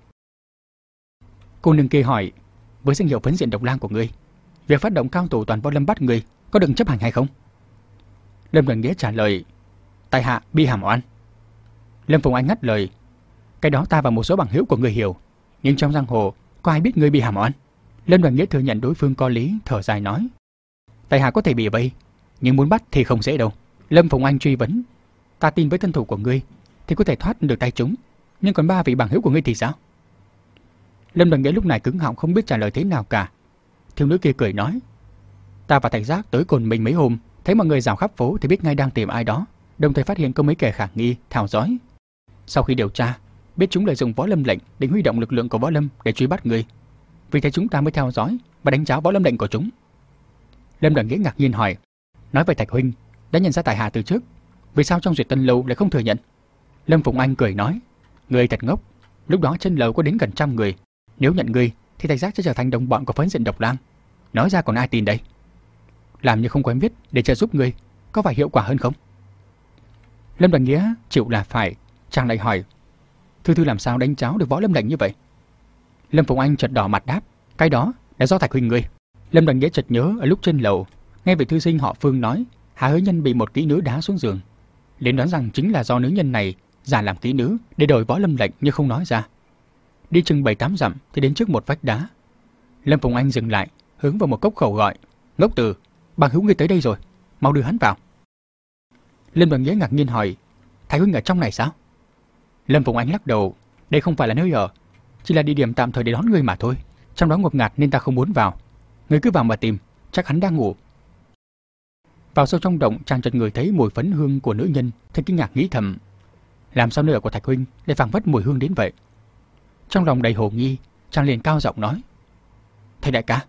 Cô nương kia hỏi, với danh hiệu phấn diện độc lang của ngươi, việc phát động cao thủ toàn võ lâm bắt ngươi có được chấp hành hay không? Lâm Đoàn Nghĩa trả lời, tại hạ bị hàm oan. Lâm Phụng Anh ngắt lời, cái đó ta và một số bằng hữu của ngươi hiểu, nhưng trong giang hồ có ai biết ngươi bị hàm oan? Lâm Đoàn Nghĩa thừa nhận đối phương có lý, thở dài nói, tại hạ có thể bị vây, nhưng muốn bắt thì không dễ đâu. Lâm Phụng Anh truy vấn, ta tin với thân thủ của ngươi thì có thể thoát được tay chúng, nhưng còn ba vị bằng hữu của ngươi thì sao? Lâm Đoàn Nghĩa lúc này cứng họng không biết trả lời thế nào cả. Thiếu nữ kia cười nói, ta và Thạch Giác tới Cồn Minh mấy hôm, thấy mọi người rào khắp phố thì biết ngay đang tìm ai đó, đồng thời phát hiện có mấy kẻ khả nghi theo dõi. Sau khi điều tra, biết chúng lợi dụng võ lâm lệnh để huy động lực lượng của võ lâm để truy bắt ngươi, vì thế chúng ta mới theo dõi và đánh cháo võ lâm lệnh của chúng. Lâm Đoàn Nghĩa ngạc nhiên hỏi, nói về Thạch huynh đã nhận ra tại hạ từ trước, vì sao trong Duyệt Tân lâu lại không thừa nhận? Lâm Phụng Anh cười nói, ngươi thật ngốc, lúc đó trên lầu có đến gần trăm người, nếu nhận ngươi thì Thạch Giác sẽ trở thành đồng bọn của phấn diện độc lang, nói ra còn ai tin đây? Làm như không quen biết để trợ giúp ngươi có phải hiệu quả hơn không? Lâm Đoàn Nghĩa chịu là phải, chàng lại hỏi, Thư Thư làm sao đánh cháo được võ lâm lệnh như vậy? Lâm Phụng Anh chợt đỏ mặt đáp, cái đó là do Thạch huynh ngươi. Lâm Đoàn Nghĩa chợt nhớ ở lúc trên lầu nghe vị thư sinh họ Phương nói Hà Hứa Nhân bị một kỹ nữ đá xuống giường, liền đoán rằng chính là do nữ nhân này giả làm kỹ nữ để đổi võ lâm lệnh nhưng không nói ra. Đi chừng bảy tám dặm thì đến trước một vách đá. Lâm Phụng Anh dừng lại, hướng vào một cốc khẩu gọi, ngốc tử, bằng hữu ngươi tới đây rồi, mau đưa hắn vào. Lâm Đoàn Nghĩa ngạc nhiên hỏi, Thái huynh ở trong này sao? Lâm Phụng Anh lắc đầu, đây không phải là nơi ở, chỉ là địa điểm tạm thời để đón ngươi mà thôi, trong đó ngột ngạt nên ta không muốn vào. Ngươi cứ vào mà tìm, chắc hắn đang ngủ. Vào sâu trong động, chàng chợt ngửi thấy mùi phấn hương của nữ nhân, thì kinh ngạc nghĩ thầm, làm sao nơi ở của Thạch huynh lại phảng phất mùi hương đến vậy? Trong lòng đầy hồ nghi, chàng liền cao giọng nói, thầy đại ca.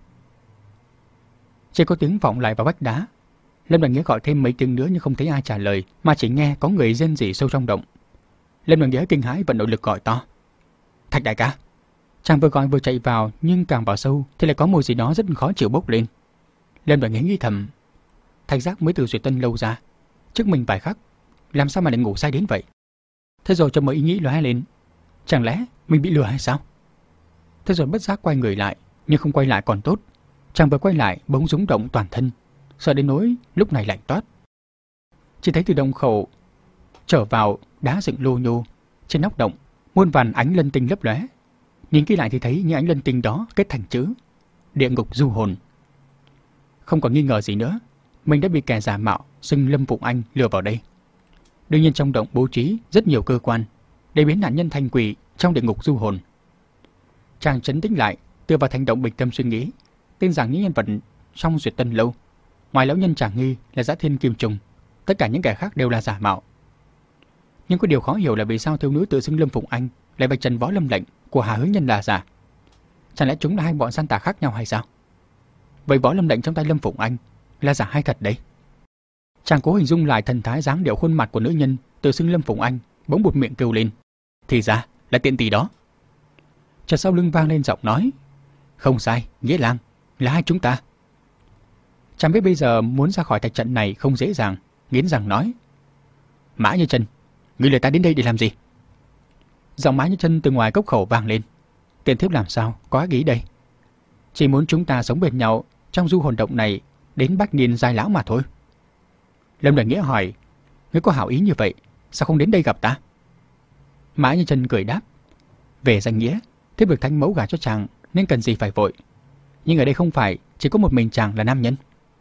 Chỉ có tiếng vọng lại vào vách đá. Lâm Đoàn Nghĩa gọi thêm mấy tiếng nữa nhưng không thấy ai trả lời, mà chỉ nghe có người rên rỉ sâu trong động. Lâm Đoàn Nghĩa kinh hãi vận nội lực gọi to, Thạch đại ca. Chàng vừa gọi vừa chạy vào, nhưng càng vào sâu thì lại có mùi gì đó rất khó chịu bốc lên. Lâm Đoàn Nghĩa nghĩ thầm, Thạch Giác mới từ Duyệt Tân lâu ra, trước mình vài khắc, làm sao mà lại ngủ say đến vậy? Thế rồi cho một ý nghĩ lóe lên, chẳng lẽ mình bị lừa hay sao? Thế rồi bất giác quay người lại, nhưng không quay lại còn tốt. Chàng vừa quay lại bỗng rúng động toàn thân, sợ đến nỗi lúc này lạnh toát. Chỉ thấy từ động khẩu trở vào đá dựng lô nhô, trên nóc động muôn vàn ánh lân tinh lấp lóe. Nhìn kỹ lại thì thấy những ánh lân tinh đó kết thành chữ địa ngục du hồn. Không còn nghi ngờ gì nữa, mình đã bị kẻ giả mạo xưng Lâm Phụng Anh lừa vào đây. Đương nhiên trong động bố trí rất nhiều cơ quan để biến nạn nhân thành quỷ trong địa ngục du hồn. Chàng trấn tĩnh lại, tựa vào thành động bình tâm suy nghĩ, tin rằng những nhân vật trong Duyệt Tân lâu, ngoài lão nhân chàng nghi là Dã Thiên Kim Trùng, tất cả những kẻ khác đều là giả mạo. Nhưng có điều khó hiểu là vì sao thiếu nữ tự xưng Lâm Phụng Anh lại vạch trần Võ Lâm lệnh của Hà Hướng Nhân là giả. Chẳng lẽ chúng là hai bọn gian tà khác nhau hay sao? Vậy Võ Lâm lệnh trong tay Lâm Phụng Anh là giả hay thật đấy? Chàng cố hình dung lại thần thái dáng điệu khuôn mặt của nữ nhân tự xưng Lâm Phụng Anh, bỗng buột miệng kêu lên. Thì ra là tiện tỷ đó. Chợt sau lưng vang lên giọng nói. Không sai, Nghĩa Lang, là hai chúng ta. Chàng biết bây giờ muốn ra khỏi thạch trận này không dễ dàng, nghiến răng nói. Mã Như Chân, ngươi lừa ta đến đây để làm gì? Giọng Mã Như Chân từ ngoài cốc khẩu vang lên. Tiền thiếp làm sao có ác ý đây? Chỉ muốn chúng ta sống bên nhau trong du hồn động này đến bách niên giai lão mà thôi. Lâm Đại Nghĩa hỏi, ngươi có hảo ý như vậy, sao không đến đây gặp ta? Mã Như Chân cười đáp, về danh nghĩa, thiếp được thánh mẫu gả cho chàng nên cần gì phải vội. Nhưng ở đây không phải chỉ có một mình chàng là nam nhân.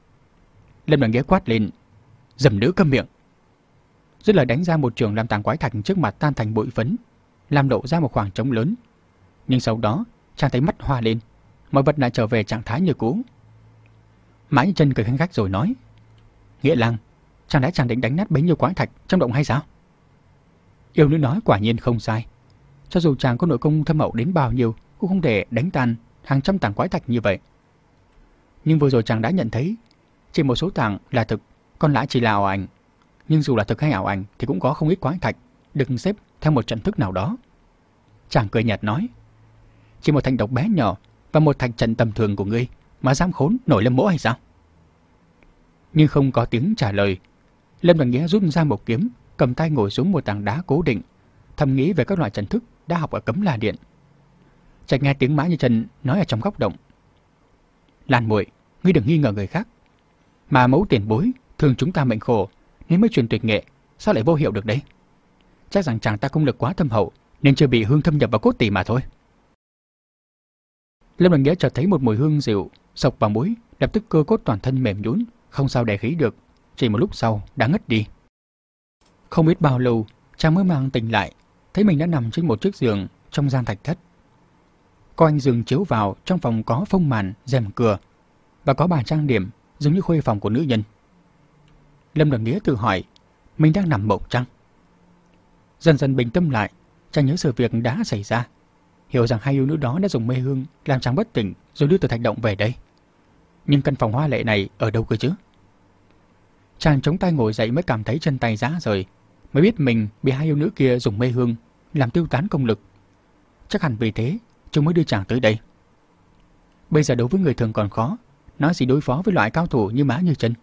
Lâm Đại Nghĩa quát lên, dầm nữ câm miệng. Dứt lời đánh ra một trường làm tàng quái thạch trước mặt tan thành bụi phấn, làm lộ ra một khoảng trống lớn. Nhưng sau đó chàng thấy mắt hoa lên, mọi vật lại trở về trạng thái như cũ. Mã Như Chân cười khanh khách rồi nói, Nghĩa Lang, chẳng lẽ chàng định đánh nát bấy nhiêu quái thạch trong động hay sao? Yêu nữ nói quả nhiên không sai. Cho dù chàng có nội công thâm hậu đến bao nhiêu cũng không thể đánh tan hàng trăm tảng quái thạch như vậy. Nhưng vừa rồi chàng đã nhận thấy chỉ một số tảng là thực, còn lại chỉ là ảo ảnh. Nhưng dù là thực hay ảo ảnh thì cũng có không ít quái thạch được xếp theo một trận thức nào đó. Chàng cười nhạt nói, chỉ một thành độc bé nhỏ và một thạch trận tầm thường của ngươi mà dám khốn nổi Lâm mỗ hay sao? Nhưng không có tiếng trả lời. Lâm Đại Nghĩa rút ra một kiếm, cầm tay ngồi xuống một tảng đá cố định, thầm nghĩ về các loại trận thức đã học ở Cấm La Điện. Chợt nghe tiếng Mã Như Chân nói ở trong góc động, Lan muội, ngươi đừng nghi ngờ người khác, mà mẫu tiền bối thường chúng ta mệnh khổ nên mới truyền tuyệt nghệ, sao lại vô hiệu được đấy? Chắc rằng chàng ta công lực quá thâm hậu nên chưa bị hương thâm nhập vào cốt tủy mà thôi. Lâm Đại Nghĩa chợt thấy một mùi hương dịu sộc vào mũi, lập tức cơ cốt toàn thân mềm nhũn, không sao đè khí được, chỉ một lúc sau đã ngất đi. Không biết bao lâu, chàng mới mang tỉnh lại, thấy mình đã nằm trên một chiếc giường trong gian thạch thất. Có ánh giường chiếu vào, trong phòng có phông màn, rèm cửa và có bàn trang điểm giống như khuê phòng của nữ nhân. Lâm Đại Nghĩa tự hỏi, mình đang nằm mộng chăng? Dần dần bình tâm lại, chàng nhớ sự việc đã xảy ra, hiểu rằng hai yêu nữ đó đã dùng mê hương làm chàng bất tỉnh rồi đưa từ thạch động về đây. Nhưng căn phòng hoa lệ này ở đâu cơ chứ? Chàng chống tay ngồi dậy mới cảm thấy chân tay rã rời, mới biết mình bị hai yêu nữ kia dùng mê hương làm tiêu tán công lực. Chắc hẳn vì thế chúng mới đưa chàng tới đây. Bây giờ đối với người thường còn khó, nói gì đối phó với loại cao thủ như Mã Như Chân.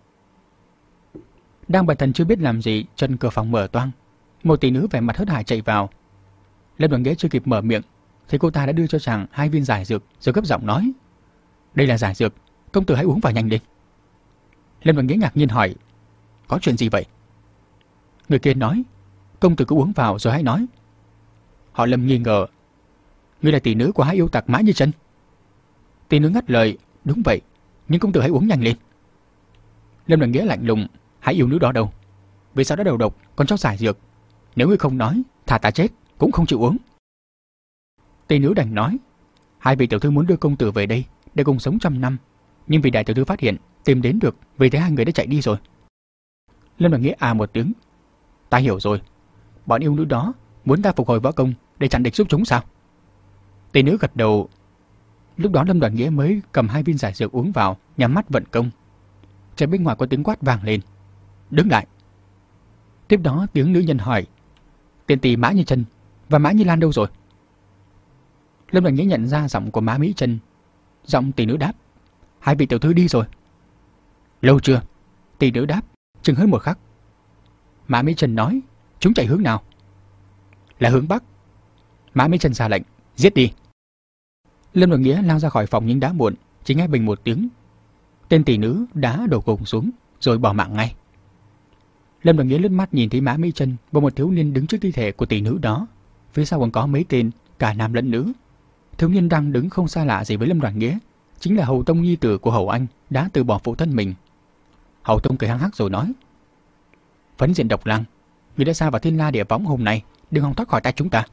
Đang bần thần chưa biết làm gì, chân cửa phòng mở toang, một tỷ nữ vẻ mặt hớt hải chạy vào. Lâm Đoàn Nghĩa chưa kịp mở miệng thì cô ta đã đưa cho chàng hai viên giải dược rồi gấp giọng nói, đây là giải dược, công tử hãy uống vào nhanh lên. Lâm Đoàn Nghĩa ngạc nhiên hỏi, có chuyện gì vậy? Người kia nói, công tử cứ uống vào rồi hãy nói. Họ Lâm nghi ngờ, ngươi là tỷ nữ của hai yêu tặc Mã Như Chân? Tỷ nữ ngắt lời, đúng vậy, nhưng công tử hãy uống nhanh lên. Lâm Đoàn Nghĩa lạnh lùng, hai yêu nữ đó đâu? Vì sao đã đầu độc còn cho giải dược? Nếu ngươi không nói, thà ta chết cũng không chịu uống. Tỷ nữ đành nói, hai vị tiểu thư muốn đưa công tử về đây để cùng sống trăm năm, nhưng vì đại tiểu thư phát hiện tìm đến được, vì thế hai người đã chạy đi rồi. Lâm Đoàn Nghĩa à một tiếng, ta hiểu rồi, bọn yêu nữ đó muốn ta phục hồi võ công để chặn địch giúp chúng sao? Tỷ nữ gật đầu. Lúc đó Lâm Đoàn Nghĩa mới cầm hai viên giải dược uống vào, nhắm mắt vận công. Trên bên ngoài có tiếng quát vang lên, đứng lại. Tiếp đó tiếng nữ nhân hỏi, tiền tỷ Mã Như Chân và Mã Như Lan đâu rồi? Lâm Đoàn Nghĩa nhận ra giọng của Mã Mỹ Chân. Giọng tỷ nữ đáp, hai vị tiểu thư đi rồi. Lâu chưa? Tỷ nữ đáp, chừng hơn một khắc. Mã Mỹ Chân nói, chúng chạy hướng nào? Là hướng bắc. Mã Mỹ Chân ra lệnh, giết đi. Lâm Đoàn Nghĩa lao ra khỏi phòng nhưng đã muộn, chỉ nghe bình một tiếng, tên tỷ nữ đã đổ gục xuống rồi bỏ mạng ngay. Lâm Đoàn Nghĩa lướt mắt nhìn thấy Mã Mỹ Chân và một thiếu niên đứng trước thi thể của tỷ nữ đó, phía sau còn có mấy tên cả nam lẫn nữ. Thiếu niên đang đứng không xa lạ gì với Lâm Đoàn Nghĩa, chính là Hầu Tông nhi tử của Hầu Anh đã từ bỏ phụ thân mình. Hầu Tông cười hăng hắc rồi nói, Phấn Diện Độc Lang, người đã sa vào thiên la địa võng hôm nay, đừng hòng thoát khỏi tay chúng ta.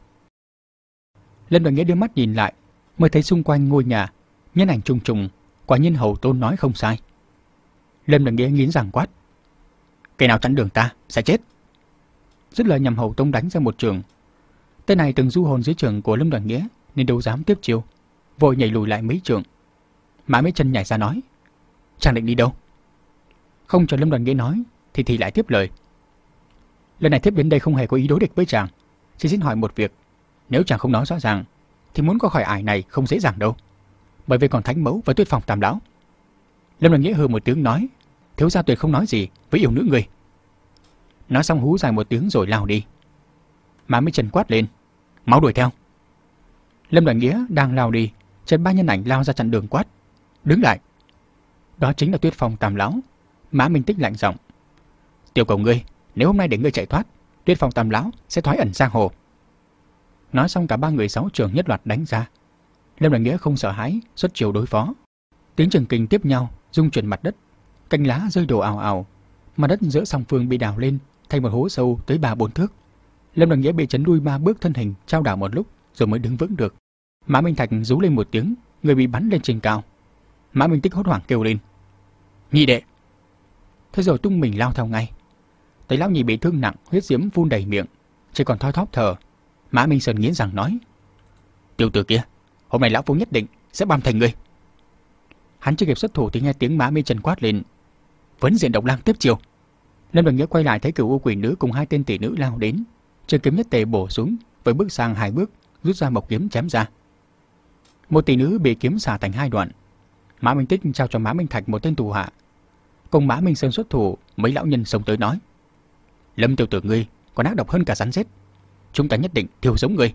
Lâm Đoàn Nghĩa đưa mắt nhìn lại, mới thấy xung quanh ngôi nhà nhân ảnh trùng trùng, quả nhiên Hầu Tôn nói không sai. Lâm Đoàn Nghĩa nghiến răng quát, kẻ nào chặn đường ta sẽ chết. Dứt lời nhằm Hầu Tông đánh ra một trường. Tên này từng du hồn dưới trường của Lâm Đoàn Nghĩa nên đâu dám tiếp chiêu, vội nhảy lùi lại mấy trượng. Mã Mỹ Chân nhảy ra nói: "Chàng định đi đâu?" Không chờ Lâm Đoàn Nghĩa nói thì thì lại tiếp lời: "Lần này thiếp đến đây không hề có ý đối địch với chàng, chỉ xin hỏi một việc, nếu chàng không nói rõ ràng thì muốn có khỏi ải này không dễ dàng đâu, bởi vì còn Thánh Mẫu và Tuyết Phòng Tam lão." Lâm Đoàn Nghĩa hừ một tiếng nói: "Thiếu gia tuyệt không nói gì với yêu nữ người." Nói xong hú dài một tiếng rồi lao đi. Mã Mỹ Chân quát lên: "Máu đuổi theo!" Lâm Đoàn Nghĩa đang lao đi, chợt ba nhân ảnh lao ra chặn đường quát: "Đứng lại!" Đó chính là Tuyết Phòng Tam lão. Mã Minh Tích lạnh giọng: "Tiểu cầu ngươi, nếu hôm nay để ngươi chạy thoát, Tuyết Phòng Tam lão sẽ thoái ẩn giang hồ." Nói xong cả ba người sáu trường nhất loạt đánh ra. Lâm Đoàn Nghĩa không sợ hãi, xuất chiêu đối phó. Tiếng trường kình tiếp nhau, rung chuyển mặt đất, cành lá rơi đổ ào ào, mặt đất giữa song phương bị đào lên thành một hố sâu tới ba bốn thước. Lâm Đoàn Nghĩa bị chấn lui ba bước thân hình, trao đảo một lúc rồi mới đứng vững được. Mã Minh Thạch rú lên một tiếng, người bị bắn lên trên cao. Mã Minh Tích hốt hoảng kêu lên: "Nhị đệ!" Thế rồi tung mình lao theo ngay. Thấy lão nhị bị thương nặng, huyết diễm phun đầy miệng, chỉ còn thoi thóp thở. Mã Minh Sơn nghiến răng nói: "Tiểu tử kia, hôm nay lão phu nhất định sẽ băm thành ngươi." Hắn chưa kịp xuất thủ thì nghe tiếng Mã Minh Trần quát lên: "Vấn diện độc lang tiếp chiều!" Lâm Đoàn Nghĩa quay lại thấy Cửu U Quỷ Nữ cùng hai tên tỷ nữ lao đến, trường kiếm nhất tề bổ xuống, với bước sang hai bước, rút ra mộc kiếm chém ra. Một tỷ nữ bị kiếm xả thành hai đoạn. Mã Minh Tích trao cho Mã Minh Thạch một tên tù hạ. Cùng Mã Minh Sơn xuất thủ, mấy lão nhân xông tới nói: "Lâm tiểu tử ngươi còn ác độc hơn cả rắn rết, chúng ta nhất định thiêu sống ngươi."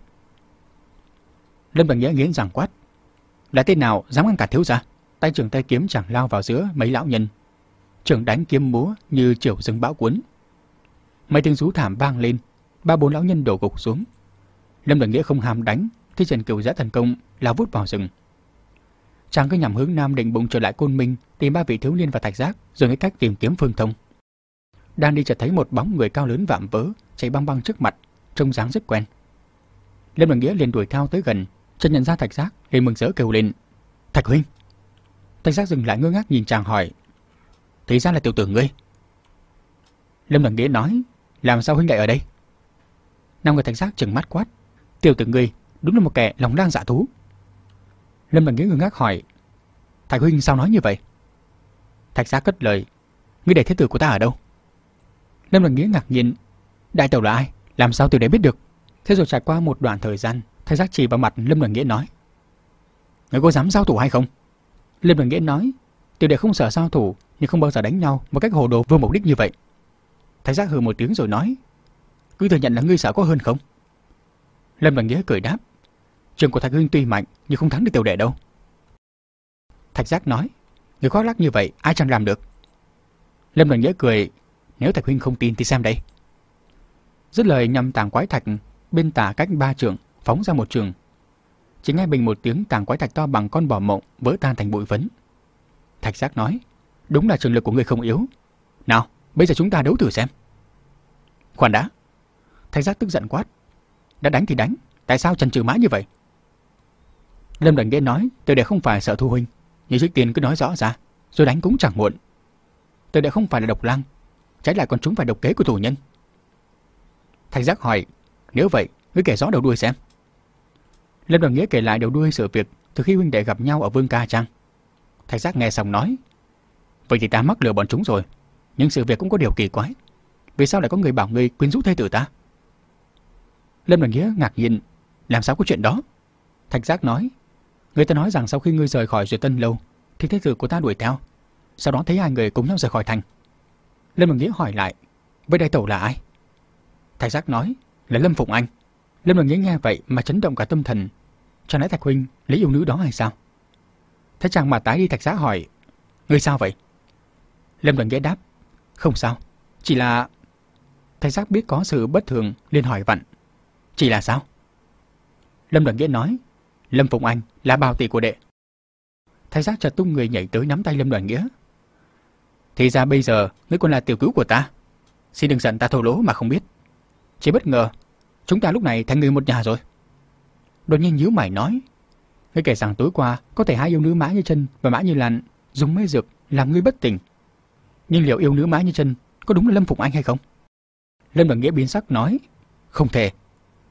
Lâm Đoàn Nghĩa nghiến răng quát: "Là tên nào dám ngăn cản thiếu gia?" Tay trường tay kiếm chẳng lao vào giữa mấy lão nhân, trường đánh kiếm múa như chiều dâng bão cuốn. Mấy tiếng rú thảm vang lên, ba bốn lão nhân đổ gục xuống. Lâm Đoàn Nghĩa không ham đánh, thi triển cửu giã thần công lao vút vào rừng. Chàng cứ nhằm hướng nam định bụng trở lại Côn Minh tìm ba vị thiếu niên và Thạch Giác, rồi nghĩ cách tìm kiếm phương thông. Đang đi chợt thấy một bóng người cao lớn vạm vỡ chạy băng băng trước mặt, trông dáng rất quen. Lâm Đoàn Nghĩa liền đuổi theo tới gần, chợt nhận ra Thạch Giác, liền mừng rỡ kêu lên: "Thạch huynh!" Thạch Giác dừng lại ngơ ngác nhìn chàng hỏi: "Thì ra là tiểu tử ngươi?" Lâm Đoàn Nghĩa nói: "Làm sao huynh lại ở đây?" Năm người Thạch Giác trừng mắt quát: "Tiểu tử ngươi đúng là một kẻ lòng lang dạ thú." Lâm Đoàn Nghĩa ngơ ngác hỏi: "Thạch huynh sao nói như vậy?" Thạch Giác cất lời: "Ngươi để thế tử của ta ở đâu?" Lâm Đoàn Nghĩa ngạc nhiên: "Đại tẩu là ai? Làm sao tiểu đệ biết được?" Thế rồi trải qua một đoạn thời gian, Thạch Giác chỉ vào mặt Lâm Đoàn Nghĩa nói: "Ngươi có dám giao thủ hay không?" Lâm Đoàn Nghĩa nói: "Tiểu đệ không sợ giao thủ, nhưng không bao giờ đánh nhau một cách hồ đồ vô mục đích như vậy." Thạch Giác hừ một tiếng rồi nói: "Cứ thừa nhận là ngươi sợ có hơn không?" Lâm Đoàn Nghĩa cười đáp: "Trường của Thạch huynh tuy mạnh nhưng không thắng được tiểu đệ đâu." Thạch Giác nói: "Người khoác lác như vậy ai chẳng làm được." Lâm Đoàn Nghĩa cười: "Nếu Thạch huynh không tin thì xem đây." Dứt lời nhằm tàng quái thạch bên tả cách ba trượng phóng ra một trường. Chỉ nghe bình một tiếng, tàng quái thạch to bằng con bò mộng vỡ tan thành bụi phấn. Thạch Giác nói: "Đúng là trường lực của ngươi không yếu. Nào, bây giờ chúng ta đấu thử xem." "Khoan đã!" Thạch Giác tức giận quát: "Đã đánh thì đánh, tại sao chần chừ mãi như vậy?" Lâm Đoàn Nghĩa nói: "Tiểu đệ không phải sợ thu huynh, nhưng trước tiên cứ nói rõ ra, rồi đánh cũng chẳng muộn. Tiểu đệ không phải là độc lang, trái lại còn chúng phải độc kế của chủ nhân." Thạch Giác hỏi: "Nếu vậy, ngươi kể rõ đầu đuôi xem." Lâm Đoàn Nghĩa kể lại đầu đuôi sự việc từ khi huynh đệ gặp nhau ở Vương Ca Trang. Thạch Giác nghe xong nói: "Vậy thì ta mắc lừa bọn chúng rồi, nhưng sự việc cũng có điều kỳ quái. Vì sao lại có người bảo ngươi quyến rũ thê tử ta?" Lâm Đoàn Nghĩa ngạc nhiên: "Làm sao có chuyện đó?" Thạch Giác nói: "Người ta nói rằng sau khi ngươi rời khỏi Duyệt Tân lâu thì thê tử của ta đuổi theo, sau đó thấy hai người cùng nhau rời khỏi thành." Lâm Đoàn Nghĩa hỏi lại: "Vậy đại tẩu là ai?" Thạch Giác nói: "Là Lâm Phụng Anh." Lâm Đoàn Nghĩa nghe vậy mà chấn động cả tâm thần. Chẳng lẽ Thạch huynh lấy yêu nữ đó hay sao? Thế chàng mà tái đi, Thạch Giác hỏi: "Ngươi sao vậy?" Lâm Đoàn Nghĩa đáp: "Không sao, chỉ là..." Thạch Giác biết có sự bất thường liền hỏi vặn: "Chỉ là sao?" Lâm Đoàn Nghĩa nói: "Lâm Phụng Anh là bào tỷ của đệ." Thạch Giác chợt tung người nhảy tới nắm tay Lâm Đoàn Nghĩa: "Thì ra bây giờ ngươi còn là tiểu cứu của ta. Xin đừng giận ta thô lỗ mà không biết. Chỉ bất ngờ chúng ta lúc này thành người một nhà rồi." Đột nhiên nhíu mày nói: "Ngươi kể rằng tối qua có thể hai yêu nữ Mã Như Chân và Mã Như Lan dùng mê dược làm ngươi bất tỉnh, nhưng liệu yêu nữ Mã Như Chân có đúng là Lâm Phụng Anh hay không?" Lâm Đoàn Nghĩa biến sắc nói: "Không thể."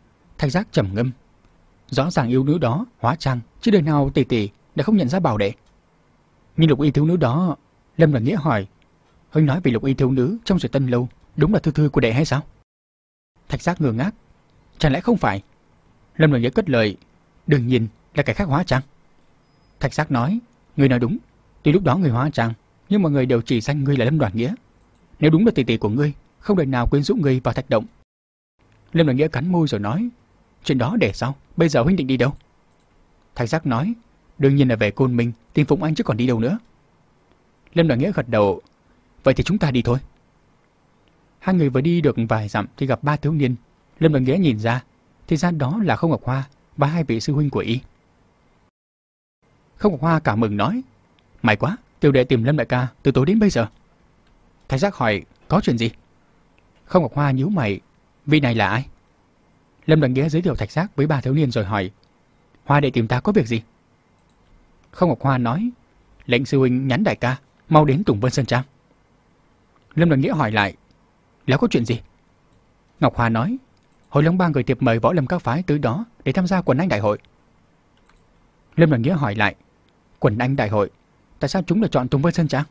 Thạch Giác trầm ngâm. Rõ ràng yêu nữ đó hóa trang, chứ đời nào tỷ tỷ đã không nhận ra bảo đệ. Nhưng lục y thiếu nữ đó, Lâm Đoàn Nghĩa hỏi, huynh nói về lục y thiếu nữ trong Duyệt Tân lâu đúng là thư thư của đệ hay sao? Thạch Giác ngơ ngác. Chẳng lẽ không phải? Lâm Đoàn Nghĩa cất lời, đương nhiên là kẻ khác hóa trang. Thạch Giác nói, người nói đúng, tuy lúc đó người hóa trang, nhưng mọi người đều chỉ danh ngươi là Lâm Đoàn Nghĩa. Nếu đúng là tỷ tỷ của ngươi, không đời nào quyến rũ ngươi vào thạch động. Lâm Đoàn Nghĩa cắn môi rồi nói, chuyện đó để sau, bây giờ huynh định đi đâu? Thạch Giác nói, đương nhiên là về Côn Minh tìm Phụng Anh chứ còn đi đâu nữa. Lâm Đoàn Nghĩa gật đầu, vậy thì chúng ta đi thôi. Hai người vừa đi được vài dặm thì gặp ba thiếu niên. Lâm Đoàn Nghĩa nhìn ra, thì ra đó là Không Ngọc Hoa và hai vị sư huynh của y. Không Ngọc Hoa cảm mừng nói, may quá, tiểu đệ tìm Lâm đại ca từ tối đến bây giờ. Thạch Giác hỏi, có chuyện gì? Không Ngọc Hoa nhíu mày, vị này là ai? Lâm Đoàn Nghĩa giới thiệu Thạch Giác với ba thiếu niên rồi hỏi, Hoa đệ tìm ta có việc gì? Không Ngọc Hoa nói, lệnh sư huynh nhắn đại ca mau đến Tùng Vân Sơn Trang. Lâm Đoàn Nghĩa hỏi lại,แล้วcó chuyện gì? Ngọc Hoa nói, Hội Long Bang gửi thiệp mời võ lâm các phái tới đó để tham gia quần anh đại hội. Lâm Đoàn Nghĩa hỏi lại, quần anh đại hội, tại sao chúng lại chọn Tùng Vân Sơn Trang?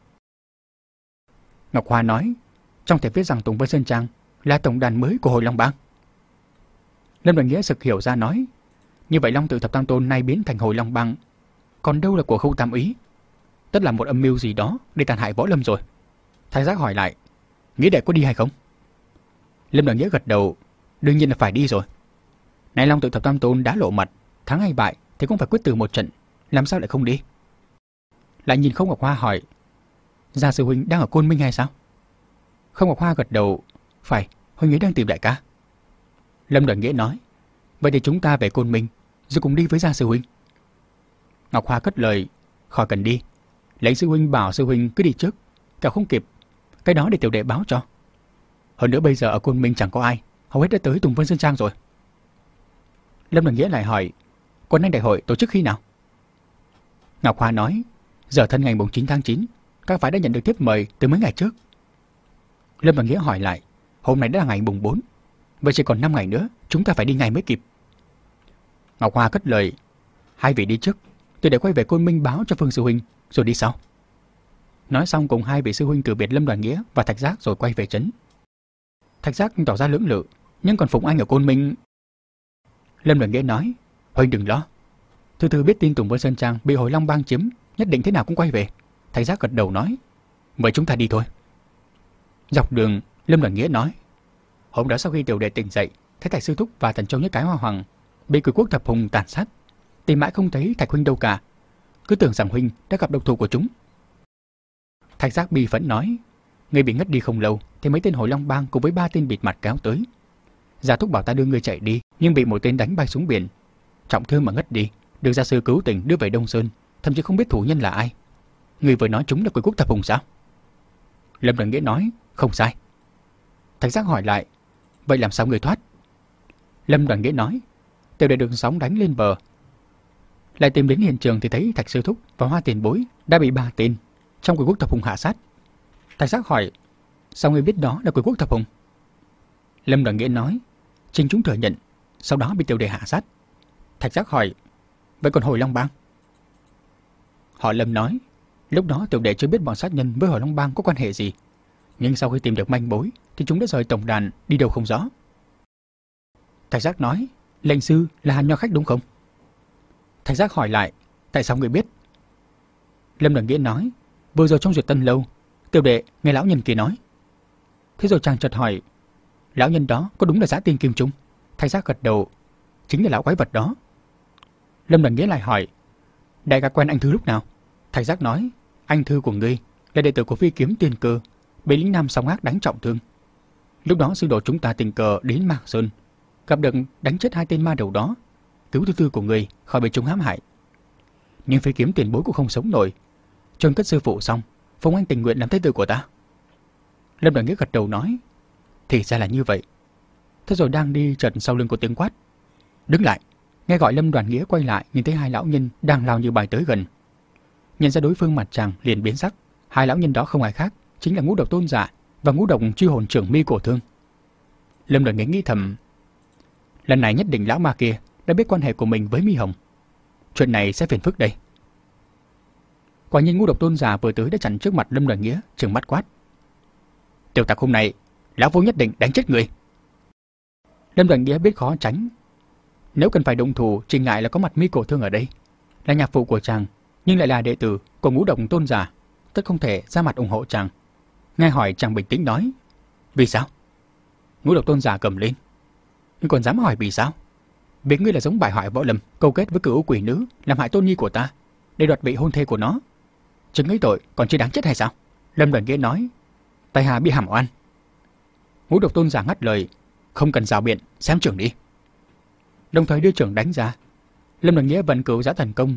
Ngọc Hoa nói, trong thiệp viết rằng Tùng Vân Sơn Trang là tổng đàn mới của Hội Long Bang. Lâm Đoàn Nghĩa sực hiểu ra nói, như vậy Long Tự Thập Tam Tôn nay biến thành Hội Long Bang, còn đâu là của Khâu Tam Úy, tất là một âm mưu gì đó để tàn hại võ lâm rồi. Thạch Giác hỏi lại, Nghĩa đệ có đi hay không? Lâm Đoàn Nghĩa gật đầu, đương nhiên là phải đi rồi. Nay Long Tự Thập Tam Tôn đã lộ mặt, thắng hay bại thì cũng phải quyết từ một trận, làm sao lại không đi? Lại nhìn Không Ngọc Hoa hỏi, Gia sư huynh đang ở Côn Minh hay sao? Không Ngọc Hoa gật đầu, phải, huynh ấy đang tìm đại ca. Lâm Đoàn Nghĩa nói, vậy thì chúng ta về Côn Minh rồi cùng đi với Gia sư huynh. Ngọc Hoa cất lời, khỏi cần đi, lệnh sư huynh bảo sư huynh cứ đi trước, kẻo không kịp, cái đó để tiểu đệ báo cho. Hơn nữa bây giờ ở Côn Minh chẳng có ai, hầu hết đã tới Tùng Vân Sơn Trang rồi. Lâm Đoàn Nghĩa lại hỏi, quần anh đại hội tổ chức khi nào? Ngọc Hoa nói, giờ thân ngày chín tháng chín, các phái đã nhận được thiếp mời từ mấy ngày trước. Lâm Đoàn Nghĩa hỏi lại, hôm nay đã là ngày mùng bốn, vậy chỉ còn năm ngày nữa, chúng ta phải đi ngay mới kịp. Ngọc Hoa cất lời, hai vị đi trước, tôi để quay về Côn Minh báo cho Phương sư huynh, rồi đi sau. Nói xong cùng hai vị sư huynh từ biệt Lâm Đoàn Nghĩa và Thạch Giác rồi quay về trấn. Thạch Giác tỏ ra lưỡng lự, nhưng còn Phụng Anh ở Côn Minh. Lâm Đoàn Nghĩa nói, huynh đừng lo, Thư Thư biết tin Tùng Vân Sơn Trang bị Hội Long Bang chiếm, nhất định thế nào cũng quay về. Thạch Giác gật đầu nói, vậy chúng ta đi thôi. Dọc đường, Lâm Đoàn Nghĩa nói, hôm đó sau khi tiểu đệ tỉnh dậy, thấy Thạch sư thúc và Thần Châu Nhất Cái Hoa Hoàng bị Quỷ Quốc Thập Hùng tàn sát, tìm mãi không thấy Thạch huynh đâu cả, cứ tưởng rằng huynh đã gặp độc thủ của chúng. Thạch Giác bi phẫn nói, người bị ngất đi không lâu thì mấy tên Hội Long Bang cùng với ba tên bịt mặt kéo tới. Gia thúc bảo ta đưa người chạy đi, nhưng bị một tên đánh bay xuống biển, trọng thương mà ngất đi, được gia sư cứu tỉnh đưa về Đông Sơn, thậm chí không biết thủ nhân là ai. Người vừa nói chúng là Quỷ Quốc Thập Hùng sao? Lâm Đoàn Nghĩa nói, không sai. Thạch Giác hỏi lại, vậy làm sao người thoát? Lâm Đoàn Nghĩa nói, tiểu đệ được sóng đánh lên bờ, lại tìm đến hiện trường thì thấy Thạch sư thúc và Hoa tiền bối đã bị ba tên trong Quỷ Quốc Thập Hùng hạ sát. Thạch Giác hỏi, sao người biết đó là Quỷ Quốc Thập Hùng? Lâm Đoàn Nghĩa nói, chính chúng thừa nhận, sau đó bị tiểu đệ hạ sát. Thạch Giác hỏi, vậy còn Hội Long Bang? Họ Lâm nói, lúc đó tiểu đệ chưa biết bọn sát nhân với Hội Long Bang có quan hệ gì, nhưng sau khi tìm được manh mối thì chúng đã rời tổng đàn đi đâu không rõ. Thạch Giác nói, lệnh sư là Hàn Nho Khách đúng không? Thạch Giác hỏi lại, tại sao người biết? Lâm Đoàn Nghĩa nói, vừa rồi trong Duyệt Tân lâu, tiểu đệ nghe lão nhân kia nói. Thế rồi chàng chợt hỏi, lão nhân đó có đúng là Dã Tiên Kim Trung? Thạch Giác gật đầu, chính là lão quái vật đó. Lâm Đoàn Nghĩa lại hỏi, đại ca quen anh Thư lúc nào? Thạch Giác nói, anh Thư của ngươi là đệ tử của Phi Kiếm Tiên Cơ, bị lính Nam Song Ác đánh trọng thương. Lúc đó sư đồ chúng ta tình cờ đến Mạc Sơn, gặp được đánh chết hai tên ma đầu đó, cứu Thư Thư của ngươi khỏi bị chúng hãm hại. Nhưng Phi Kiếm tiền bối cũng không sống nổi, chôn cất sư phụ xong, Phong Anh tình nguyện làm thế tử của ta. Lâm Đoàn Nghĩa gật đầu nói, thì ra là như vậy. Thế rồi đang đi chợt sau lưng của tiếng quát, đứng lại. Nghe gọi Lâm Đoàn Nghĩa quay lại, nhìn thấy hai lão nhân đang lao như bài tới gần. Nhận ra đối phương mặt chàng liền biến sắc. Hai lão nhân đó không ai khác, chính là Ngũ Độc Tôn Giả và Ngũ Độc Truy Hồn Trưởng Mi Cổ Thương. Lâm Đoàn Nghĩa nghĩ thầm, Lần này nhất định lão ma kia đã biết quan hệ của mình với Mi Hồng. Chuyện này sẽ phiền phức đây. Quả nhiên Ngũ Độc Tôn giả vừa tới đã chặn trước mặt Lâm Đoàn Nghĩa, trừng mắt quát: Tiểu tặc hôm nay, lão vô nhất định đánh chết người. Lâm Đoàn Nghĩa biết khó tránh. Nếu cần phải động thủ, chỉ ngại là có mặt Mi Cổ Thương ở đây, là nhạc phụ của chàng, nhưng lại là đệ tử của Ngũ Độc Tôn giả, tất không thể ra mặt ủng hộ chàng. Nghe hỏi, chàng bình tĩnh nói: Vì sao? Ngũ Độc Tôn giả cầm lên: Ngươi còn dám hỏi vì sao? Biết ngươi là giống bại hoại võ lâm, câu kết với cửu quỷ nữ làm hại tôn nhi của ta, để đoạt vị hôn thê của nó. Chứng ấy tội còn chưa đáng chết hay sao? Lâm Đoàn Nghĩa nói: Tại hạ bị hàm oan. Ngũ Độc Tôn giả ngắt lời: Không cần rào biện, xem trưởng đi. Đồng thời đưa trưởng đánh ra. Lâm Đoàn Nghĩa vận cửu giã thần công,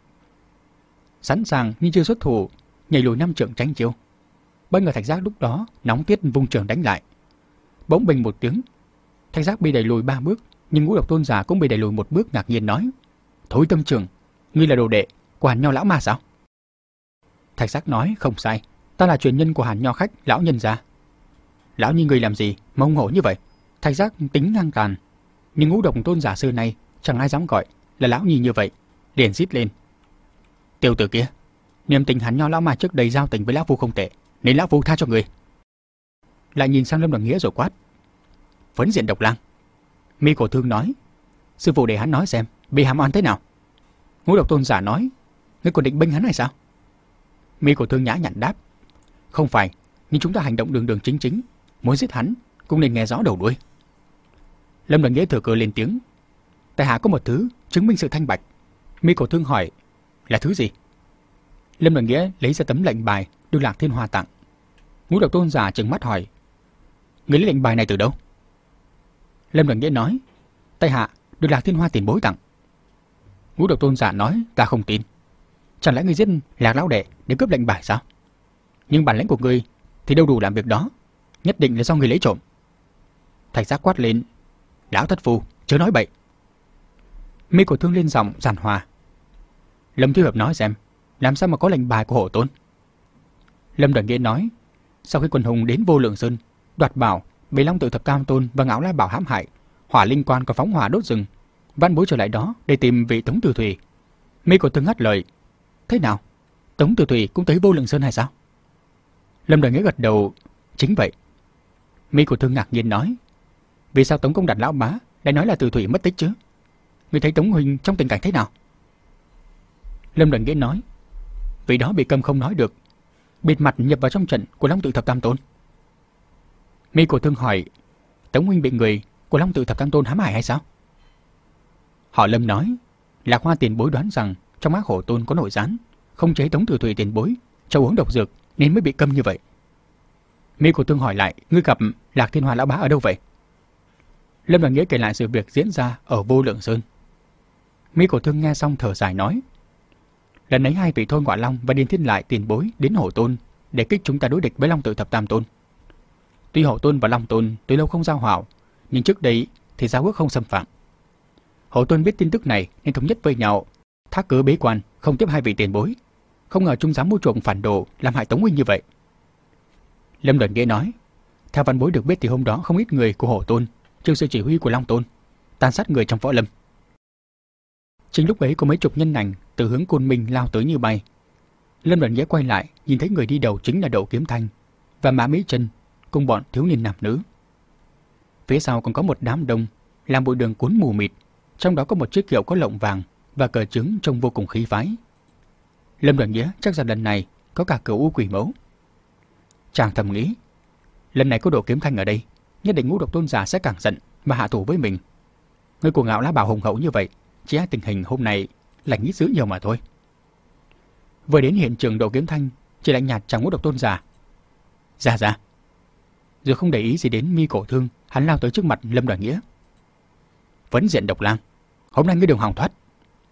sẵn sàng nhưng chưa xuất thủ, nhảy lùi năm trưởng tránh chiêu. Bất ngờ Thạch Giác lúc đó nóng tiết vung trưởng đánh lại. Bỗng bình một tiếng, Thạch Giác bị đẩy lùi ba bước, nhưng Ngũ Độc Tôn giả cũng bị đẩy lùi một bước, ngạc nhiên nói: Thối tâm trưởng, ngươi là đồ đệ của Hàn Nho lão ma sao? Thạch Giác nói: Không sai, ta là truyền nhân của Hàn Nho khách lão nhân gia. Lão như ngươi làm gì mà hung hổ như vậy? Thạch Giác tính ngang tàn, nhưng Ngũ Độc Tôn giả xưa nay chẳng ai dám gọi là lão nhi như vậy, liền rít lên: Tiểu tử kia, niềm tình Hàn Nho lão ma trước đây giao tình với lão phu không tệ, nên lão phu tha cho người. Lại nhìn sang Lâm Đoàn Nghĩa rồi quát: Phấn diện độc lang. Mi Cổ Thương nói: Sư phụ để hắn nói xem bị hãm oan thế nào. Ngũ Độc Tôn giả nói: Ngươi còn định bênh hắn hay sao? Mi Cổ Thương nhã nhặn đáp: Không phải, nhưng chúng ta hành động đường đường chính chính, muốn giết hắn cũng nên nghe rõ đầu đuôi. Lâm Đoàn Nghĩa thừa cơ lên tiếng: Tại hạ có một thứ chứng minh sự thanh bạch. Mi Cổ Thương hỏi: Là thứ gì? Lâm Đoàn Nghĩa lấy ra tấm lệnh bài được Lạc Thiên Hoa tặng. Ngũ Độc Tôn giả trừng mắt hỏi: Ngươi lấy lệnh bài này từ đâu? Lâm Đoàn Nghĩa nói: Tại hạ được Lạc Thiên Hoa tiền bối tặng. Ngũ Độc Tôn giả nói: Ta không tin. Chẳng lẽ ngươi giết Lạc lão đệ để cướp lệnh bài sao? Nhưng bản lĩnh của ngươi thì đâu đủ làm việc đó, nhất định là do ngươi lấy trộm. Thạch Giác quát lên: Lão thất phu, chớ nói bậy. Mi Cổ Thương lên giọng giàn hòa: Lâm Thiếu Hiệp nói xem, làm sao mà có lệnh bài của Hổ Tôn? Lâm Đoàn Nghĩa nói: Sau khi quần hùng đến Vô Lượng Sơn đoạt bảo, bị Long Tự Thập Tam Tôn và Ngạo La Bảo hãm hại, Hỏa Linh Quan có phóng hỏa đốt rừng, van bối trở lại đó để tìm vị Tống Từ Thủy. Mi Cổ Thương ngắt lời: Thế nào? Tống Từ Thủy cũng tới Vô Lượng Sơn hay sao? Lâm Đoàn Nghĩa gật đầu: Chính vậy. Mi Cổ Thương ngạc nhiên nói: Vì sao Tống Công Đạt lão bá lại nói là Từ Thủy mất tích chứ? Ngươi thấy Tống huynh trong tình cảnh thế nào? Lâm Đoàn Nghĩa nói: Vì đó bị câm không nói được, bịt mặt nhập vào trong trận của Long Tự Thập Tam Tôn. Mi Cổ Thương hỏi: Tống huynh bị người của Long Tự Thập Tam Tôn hãm hại hay sao? Họ Lâm nói: Lạc Hoa tiền bối đoán rằng trong ác Hổ Tôn có nội gián, không chế Tống Từ Thủy tiền bối cho uống độc dược nên mới bị câm như vậy. Mi Cổ Thương hỏi lại: Ngươi gặp Lạc Thiên Hoa lão bá ở đâu vậy? Lâm Đoàn Nghĩa kể lại sự việc diễn ra ở Vô Lượng Sơn. Mi Cổ Thương nghe xong thở dài nói: Lần ấy hai vị Thôi Ngọa Long và Điền Thiên Lại tiền bối đến Hổ Tôn để kích chúng ta đối địch với Long Tự Thập Tam Tôn. Tuy Hổ Tôn và Long Tôn từ lâu không giao hảo, nhưng trước đây thì giao ước không xâm phạm. Hổ Tôn biết tin tức này nên thống nhất với nhau, thác cớ bế quan không tiếp hai vị tiền bối. Không ngờ chúng dám mua chuộc phản đồ làm hại Tống huynh như vậy. Lâm Đoàn Nghĩa nói: Theo văn bối được biết thì hôm đó không ít người của Hổ Tôn chịu sự chỉ huy của Long Tôn tàn sát người trong võ lâm. Chính lúc ấy có mấy chục nhân ảnh từ hướng Côn Minh lao tới như bay. Lâm Đoàn Nghĩa quay lại nhìn thấy người đi đầu chính là Đậu Kiếm Thanh và Mã Mỹ Chân cùng bọn thiếu niên nam nữ. Phía sau còn có một đám đông làm bụi đường cuốn mù mịt, trong đó có một chiếc kiệu có lọng vàng và cờ trứng trông vô cùng khí phái. Lâm Đoàn Nghĩa chắc rằng lần này có cả cửu u quỷ mẫu. Chàng thầm nghĩ, lần này có Đậu Kiếm Thanh ở đây, nhất định Ngũ Độc Tôn giả sẽ càng giận mà hạ thủ với mình. Người của Ngạo Lá Bảo hùng hậu như vậy, chỉ là tình hình hôm nay lành ít dữ nhiều mà thôi. Vừa đến hiện trường, Đậu Kiếm Thanh chỉ lạnh nhạt chàng Ngũ Độc Tôn giả: Ra ra. Rồi không để ý gì đến Mi Cổ Thương, hắn lao tới trước mặt Lâm Đoàn Nghĩa: Vấn diện độc lang, hôm nay ngươi đừng hòng thoát.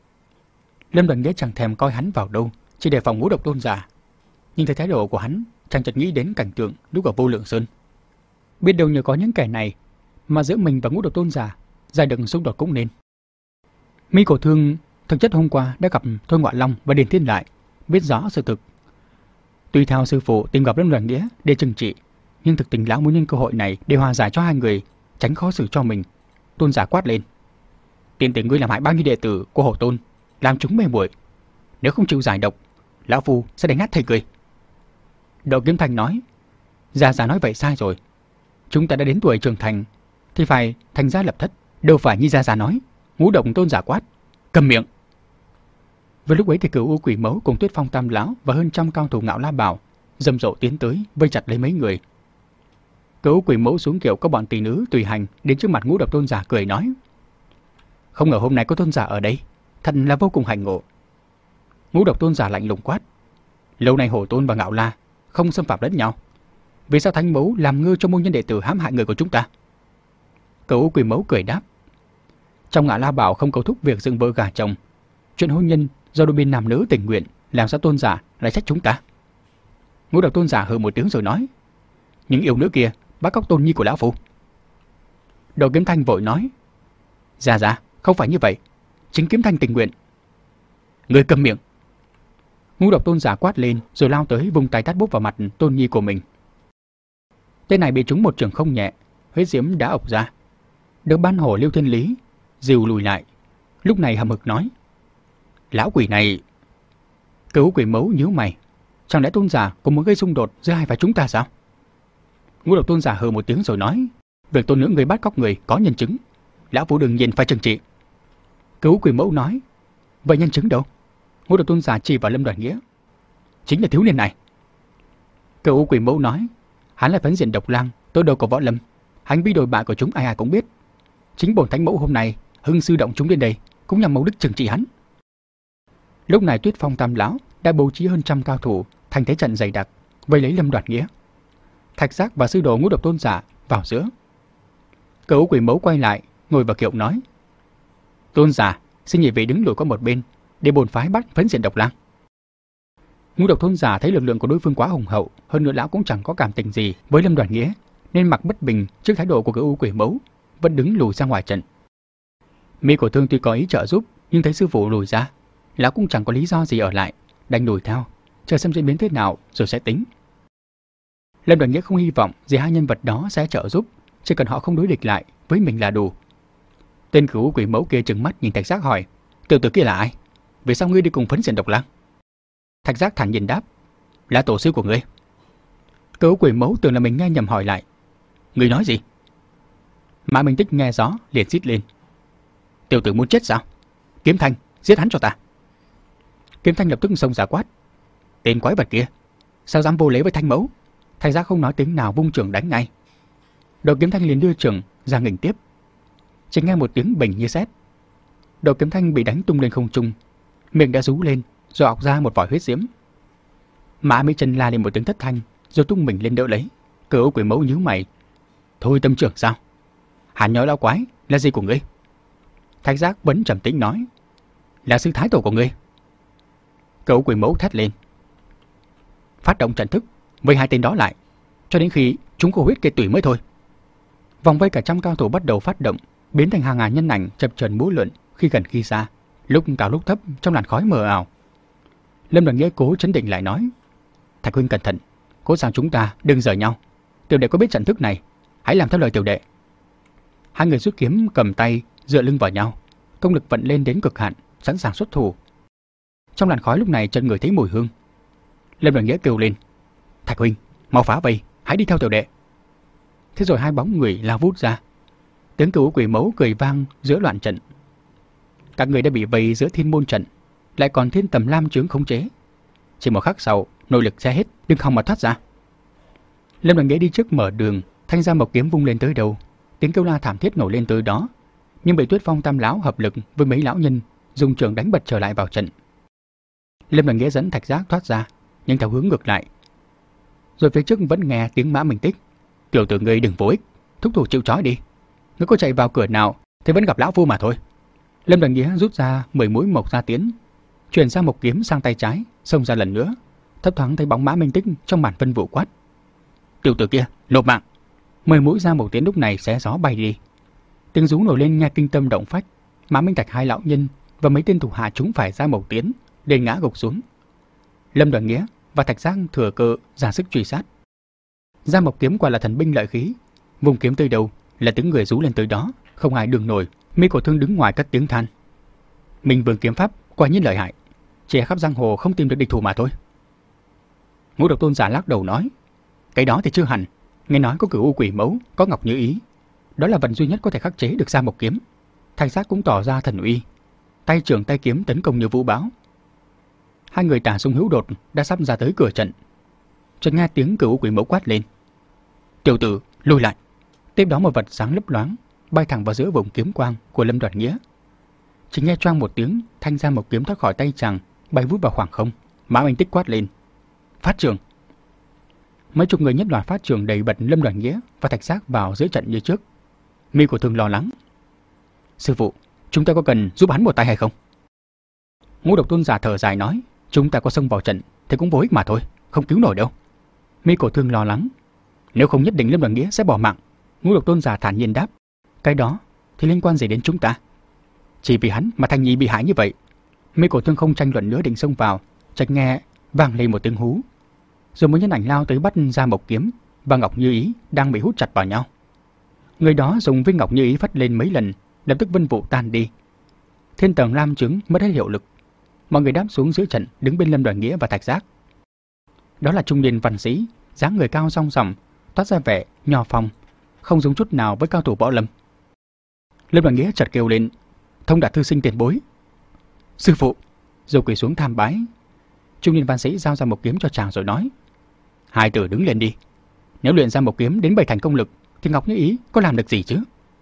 Lâm Đoàn Nghĩa chẳng thèm coi hắn vào đâu, chỉ đề phòng Ngũ Độc Tôn giả. Nhưng thấy thái độ của hắn, chàng chợt nghĩ đến cảnh tượng lúc ở Vô Lượng Sơn. Biết đâu nhờ có những kẻ này mà giữa mình và Ngũ Độc Tôn giả giải đừng xung đột cũng nên. Mi Cổ Thương thực chất hôm qua đã gặp Thôi Ngọa Long và Điền Thiên Lại, biết rõ sự thực. Tuy theo sư phụ tìm gặp Lâm Đoàn Nghĩa để trừng trị, nhưng thực tình lão muốn nhân cơ hội này để hòa giải cho hai người, tránh khó xử cho mình. Tôn giả quát lên: Tiền tử ngươi làm hại bao nhiêu đệ tử của Hổ Tôn, làm chúng mê muội. Nếu không chịu giải độc, lão phu sẽ đánh nát thầy ngươi. Độ Kiếm Thanh nói: Già già nói vậy sai rồi. Chúng ta đã đến tuổi trưởng thành thì phải thành gia lập thất, đâu phải như già già nói. Ngũ độc Tôn giả quát: Cầm miệng. Vừa lúc ấy thì Cửu U Quỷ Mẫu cùng Tuyết Phong Tam lão và hơn trăm cao thủ Ngạo La Bảo rầm rộ tiến tới vây chặt lấy mấy người. Cửu U Quỷ Mẫu xuống kiệu có bọn tỷ nữ tùy hành đến trước mặt Ngũ độc Tôn giả cười nói: Không ngờ hôm nay có Tôn giả ở đây, thật là vô cùng hạnh ngộ. Ngũ độc Tôn giả lạnh lùng quát: Lâu nay Hổ Tôn và Ngạo La không xâm phạm lẫn nhau, vì sao Thánh Mẫu làm ngơ cho môn nhân đệ tử hãm hại người của chúng ta? Cửu U Quỷ Mẫu cười đáp: Trong Ngạo La Bảo không cấu thúc việc dựng vợ gả chồng, chuyện hôn nhân do đôi bên nam nữ tình nguyện, làm sao Tôn giả lại trách chúng ta? Ngũ độc Tôn giả hừ một tiếng rồi nói: Những yêu nữ kia bắt cóc tôn nhi của lão phu. Độ Kiếm Thanh vội nói: Dạ dạ, không phải như vậy, chính Kiếm Thanh tình nguyện. Người cầm miệng. Ngũ độc Tôn giả quát lên rồi lao tới vùng tay tát bốp vào mặt tôn nhi của mình. Tên này bị trúng một trường không nhẹ, huyết diễm đã ộc ra. Được ban hổ Liêu Thiên Lý dìu lùi lại, lúc này hầm hực nói: Lão quỷ này. Cửu Quỷ Mẫu nhíu mày, chẳng lẽ Tôn giả cũng muốn gây xung đột giữa hai và chúng ta sao? Ngũ độc Tôn giả hừ một tiếng rồi nói: Việc tôn nữ người bắt cóc người có nhân chứng, lão phu đương nhiên phải trừng trị. Cửu Quỷ Mẫu nói: Vậy nhân chứng đâu? Ngũ độc Tôn giả chỉ vào Lâm Đoàn Nghĩa: Chính là thiếu niên này. Cửu Quỷ Mẫu nói: Hắn là phấn diện độc lang, tôi đầu của võ lâm, hành vi đồi bại của chúng ai ai cũng biết. Chính bổn Thánh Mẫu hôm nay hưng sư động chúng đến đây cũng nhằm mục đích trừng trị hắn. Lúc này Tuyết Phong Tam lão đã bố trí hơn trăm cao thủ thành thế trận dày đặc vây lấy Lâm Đoạt Nghĩa. Thạch Giác và sư đồ Ngũ độc Tôn giả vào giữa. Cửu Quỷ Mẫu quay lại ngồi vào kiệu nói: Tôn giả, xin nhị vị đứng lùi qua một bên để bổn phái bắt phấn diện độc lang. Ngũ độc Tôn giả thấy lực lượng của đối phương quá hùng hậu, hơn nữa lão cũng chẳng có cảm tình gì với Lâm Đoạt Nghĩa, nên mặc bất bình trước thái độ của Cửu Quỷ Mẫu, vẫn đứng lùi ra ngoài trận. Mi Cổ Thương tuy có ý trợ giúp, nhưng thấy sư phụ lùi ra, lão cũng chẳng có lý do gì ở lại, đành lùi theo, chờ xem diễn biến thế nào rồi sẽ tính. Lâm Đoạt Nghĩa không hy vọng gì hai nhân vật đó sẽ trợ giúp, chỉ cần họ không đối địch lại với mình là đủ. Tên Cửu Quỷ Mẫu kia trừng mắt nhìn Thạch Giác hỏi: Tiểu tử kia là ai? Vì sao ngươi đi cùng phấn diện độc lang? Thạch Giác thản nhiên đáp: Là tổ sư của ngươi. Cửu Quỷ Mẫu tưởng là mình nghe nhầm hỏi lại: Ngươi nói gì? Mã Minh Tích nghe rõ liền rít lên: Tiểu tử muốn chết sao? Kiếm Thanh, giết hắn cho ta. Kiếm Thanh lập tức xông ra quát: Tên quái vật kia, sao dám vô lễ với Thanh Mẫu? Thạch Giác không nói tiếng nào vung trường đánh ngay. Độ Kiếm Thanh liền đưa trường ra nghênh tiếp. Chỉ nghe một tiếng bình như sét, Độ Kiếm Thanh bị đánh tung lên không trung, miệng đã rú lên rồi ọc ra một vòi huyết diễm. Mã Mỹ Chân la lên một tiếng thất thanh rồi tung mình lên đỡ lấy. Cửu Quỷ Mẫu nhíu mày: Thôi tâm trưởng sao? Hàn nhói lão quái là gì của ngươi? Thạch Giác vẫn trầm tĩnh nói: Là sư thái tổ của ngươi. Cửu Quỷ Mẫu thét lên: Phát động trận thức, vây hai tên đó lại, cho đến khi chúng có huyết kê tủy mới thôi. Vòng vây cả trăm cao thủ bắt đầu phát động, biến thành hàng ngàn nhân ảnh chập chờn múa lượn, khi gần khi xa, lúc cao lúc thấp trong làn khói mờ ảo. Lâm Đoạt Nghĩa cố trấn định lại nói: Thạch huynh cẩn thận, cố rằng chúng ta đừng rời nhau. Tiểu đệ có biết trận thức này, hãy làm theo lời tiểu đệ. Hai người rút kiếm cầm tay dựa lưng vào nhau, công lực vận lên đến cực hạn, sẵn sàng xuất thủ. Trong làn khói lúc này chân người thấy mùi hương. Lâm Đoạt Nghĩa kêu lên: Thạch huynh, mau phá vây, hãy đi theo tiểu đệ. Thế rồi hai bóng người lao vút ra. Tiếng Cửu Quỷ Mẫu cười vang giữa loạn trận. Các người đã bị vây giữa thiên môn trận, lại còn thiên tầm lam chướng khống chế. Chỉ một khắc sau, nội lực ra hết, đừng hòng mà thoát ra. Lâm Đoạt Nghĩa đi trước mở đường, thanh ra một kiếm vung lên tới đầu, tiếng kêu la thảm thiết nổi lên tới đó, nhưng bị Tuyết Phong Tam lão hợp lực với mấy lão nhân dùng trường đánh bật trở lại vào trận. Lâm Đoạt Nghĩa dẫn Thạch Giác thoát ra, nhưng theo hướng ngược lại. Rồi phía trước vẫn nghe tiếng Mã Minh Tích: Tiểu tử ngươi đừng vô ích, thúc thủ chịu trói đi. Ngươi có chạy vào cửa nào thì vẫn gặp lão phu mà thôi. Lâm Đoạt Nghĩa rút ra mười mũi mộc gia tiến, chuyển sang một kiếm sang tay trái, xông ra lần nữa. Thấp thoáng thấy bóng Mã Minh Tích trong màn vân vụ quát: Tiểu tử kia, nộp mạng! Mười mũi ra một tiến lúc này xé gió bay đi. Tiếng rú nổi lên nghe kinh tâm động phách. Mã Minh Trạch hai lão nhân và mấy tên thủ hạ chúng phải ra một tiến, để ngã gục xuống. Lâm Đoạt Nghĩa và Thạch Giác thừa cơ ra sức truy sát. Gia Mộc kiếm quả là thần binh lợi khí, vùng kiếm tới đâu là tiếng người rú lên tới đó. Không ai đương nổi, Mi Cổ Thương đứng ngoài cất tiếng than. Minh Vương kiếm pháp quả nhiên lợi hại, chỉ khắp giang hồ không tìm được địch thủ mà thôi. Ngũ Độc Tôn giả lắc đầu nói, cái đó thì chưa hẳn, nghe nói có Cửu U Quỷ Mẫu, có Ngọc Như Ý, đó là vật duy nhất có thể khắc chế được Gia Mộc kiếm. Thanh Giác cũng tỏ ra thần uy, tay trường tay kiếm tấn công như vũ bão. Hai người Tả Sung Hữu Đột đã sắp ra tới cửa trận. Chợt nghe tiếng Cửu U Quỷ Mẫu quát lên, tiểu tử lùi lại. Tiếp đó một vật sáng lấp loáng bay thẳng vào giữa vùng kiếm quang của Lâm Đoản Nghĩa. Chỉ nghe choang một tiếng, thanh Gia Mộc kiếm thoát khỏi tay chàng, bay vút vào khoảng không. Mã Minh Tích quát lên, phát trường. Mấy chục người nhất loạt phát trường đầy bật Lâm Đoản Nghĩa và Thạch Giác vào giữa trận như trước. Mi Cổ Thương lo lắng, sư phụ, chúng ta có cần giúp hắn một tay hay không? Ngũ Độc Tôn giả thở dài nói, chúng ta có xông vào trận thì cũng vô ích mà thôi, không cứu nổi đâu. Mi Cổ Thương lo lắng, nếu không nhất định Lâm Đoản Nghĩa sẽ bỏ mạng. Ngũ Độc Tôn giả thản nhiên đáp, cái đó thì liên quan gì đến chúng ta? Chỉ vì hắn mà Thanh Nhi bị hại như vậy. Mi Cổ Thương không tranh luận nữa, định xông vào, chợt nghe vang lên một tiếng hú, rồi một nhân ảnh lao tới bắt Gia Mộc kiếm và Ngọc Như Ý đang bị hút chặt vào nhau. Người đó dùng viên Ngọc Như Ý phất lên mấy lần, lập tức vân vụ tan đi. Thiên tầng lam chứng mất hết hiệu lực. Mọi người đáp xuống giữa trận, đứng bên Lâm Đoản Nghĩa và Thạch Giác. Đó là trung niên văn sĩ, dáng người cao song sòng, toát ra vẻ nho phong, không giống chút nào với cao thủ võ lâm. Lâm Đoản Nghĩa chợt kêu lên, Thông Đạt thư sinh tiền bối. Sư phụ. Rồi quỳ xuống tham bái. Trung niên văn sĩ giao ra một kiếm cho chàng rồi nói, hai tử đứng lên đi. Nếu luyện ra một kiếm đến bảy thành công lực thì Ngọc Như Ý có làm được gì chứ?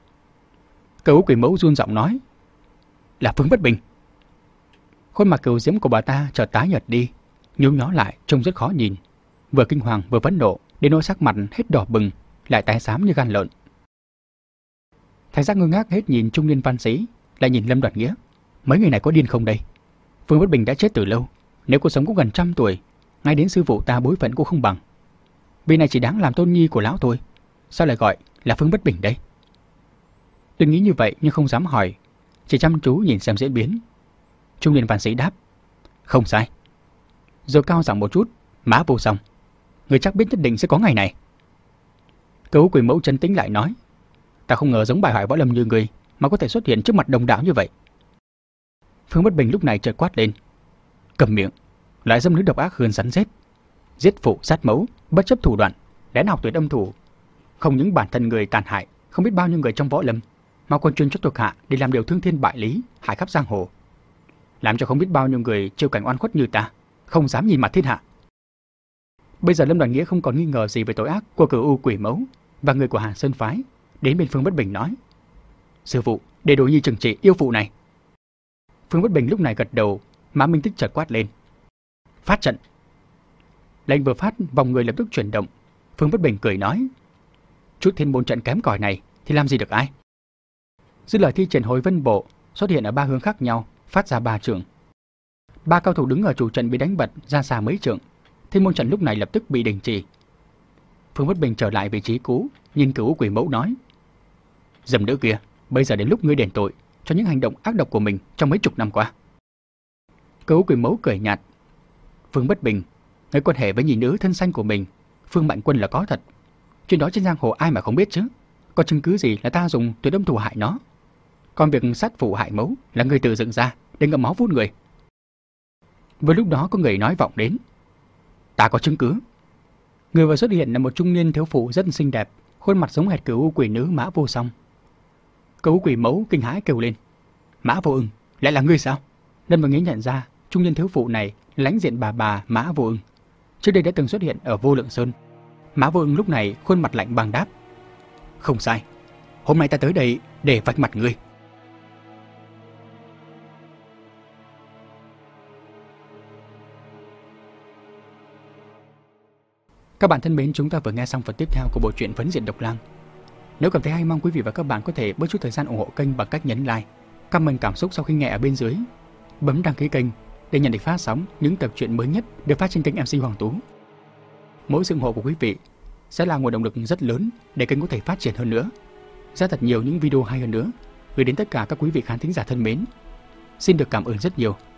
Cửu Quỷ Mẫu run giọng nói, là Phương Bất Bình. Khuôn mặt cừu diễm của bà ta chợt tái nhợt đi, nhú nhó lại trông rất khó nhìn, vừa kinh hoàng vừa phẫn nộ, đến nỗi sắc mặt hết đỏ bừng lại tái xám như gan lợn. Thạch Giác ngơ ngác hết nhìn trung niên văn sĩ, lại nhìn Lâm Đoản Nghĩa. Mấy người này có điên không đây? Phương Bất Bình đã chết từ lâu, nếu cô sống cũng gần trăm tuổi, ngay đến sư phụ ta bối phận cũng không bằng. Vị này chỉ đáng làm tôn nhi của lão thôi, sao lại gọi là Phương Bất Bình đây? Tôi nghĩ như vậy nhưng không dám hỏi, chỉ chăm chú nhìn xem diễn biến. Trung niên văn sĩ đáp, không sai. Rồi cao giọng một chút, Mã Vô Song, người chắc biết nhất định sẽ có ngày này. Cửu Quỷ Mẫu trấn tĩnh lại nói, ta không ngờ giống bài hỏi võ lâm như người mà có thể xuất hiện trước mặt đồng đạo như vậy. Phương Bất Bình lúc này chợt quát lên, cầm miệng, lại dâm nữ độc ác hơn rắn rết, giết phụ sát mẫu, bất chấp thủ đoạn, lén học tuyệt âm thủ, không những bản thân người tàn hại không biết bao nhiêu người trong võ lâm, mà còn truyền cho thuộc hạ để làm điều thương thiên bại lý, hại khắp giang hồ, làm cho không biết bao nhiêu người chịu cảnh oan khuất như ta, không dám nhìn mặt thiên hạ. Bây giờ Lâm Đoản Nghĩa không còn nghi ngờ gì về tội ác của Cửu U Quỷ Mẫu và người của Hàn Sơn phái, đến bên Phương Bất Bình nói, sư phụ, để Đồ Nhi trừng trị yêu phụ này. Phương Bất Bình lúc này gật đầu. Mã Minh Tích chợt quát lên, phát trận. Lệnh vừa phát, vòng người lập tức chuyển động. Phương Bất Bình cười nói, chút thiên môn trận kém cỏi này thì làm gì được ai. Dứt lời thi triển Hồi Vân Bộ xuất hiện ở ba hướng khác nhau, phát ra ba trường. Ba cao thủ đứng ở chủ trận bị đánh bật ra xa mấy trượng. Thiên môn trận lúc này lập tức bị đình chỉ. Phương Bất Bình trở lại vị trí cũ, nhìn Cửu Quỷ Mẫu nói, dầm nữ kia, bây giờ đến lúc ngươi đền tội cho những hành động ác độc của mình trong mấy chục năm qua. Cửu Quỷ Mẫu cười nhạt, Phương Bất Bình, người quan hệ với nhị nữ thân xanh của mình, Phương Mạnh Quân là có thật. Chuyện đó trên giang hồ ai mà không biết chứ. Có chứng cứ gì là ta dùng tuyệt âm thủ hại nó? Còn việc sát phụ hại mẫu là người tự dựng ra để ngậm máu vút người. Vừa lúc đó có người nói vọng đến, ta có chứng cứ. Người vừa xuất hiện là một trung niên thiếu phụ rất xinh đẹp, khuôn mặt giống hệt Cửu Quỷ Nữ Mã Vô Song. Cửu Quỷ Mẫu kinh hãi kêu lên, Mã Vô Ưng, lại là ngươi sao? Lâm Đoản Nghĩa nhận ra trung niên thiếu phụ này là lãnh diện bà bà Mã Vô Ưng, trước đây đã từng xuất hiện ở Vô Lượng Sơn. Mã Vô Ưng lúc này khuôn mặt lạnh băng đáp, không sai, hôm nay ta tới đây để vạch mặt ngươi. Các bạn thân mến, chúng ta vừa nghe xong phần tiếp theo của bộ truyện Phấn Diện Độc Lang. Nếu cảm thấy hay, mong quý vị và các bạn có thể bớt chút thời gian ủng hộ kênh bằng cách nhấn like, comment cảm xúc sau khi nghe ở bên dưới, bấm đăng ký kênh để nhận được phát sóng những tập truyện mới nhất được phát trên kênh em xê Hoàng Tú. Mỗi sự ủng hộ của quý vị sẽ là nguồn động lực rất lớn để kênh có thể phát triển hơn nữa, ra thật nhiều những video hay hơn nữa, gửi đến tất cả các quý vị khán thính giả thân mến. Xin được cảm ơn rất nhiều.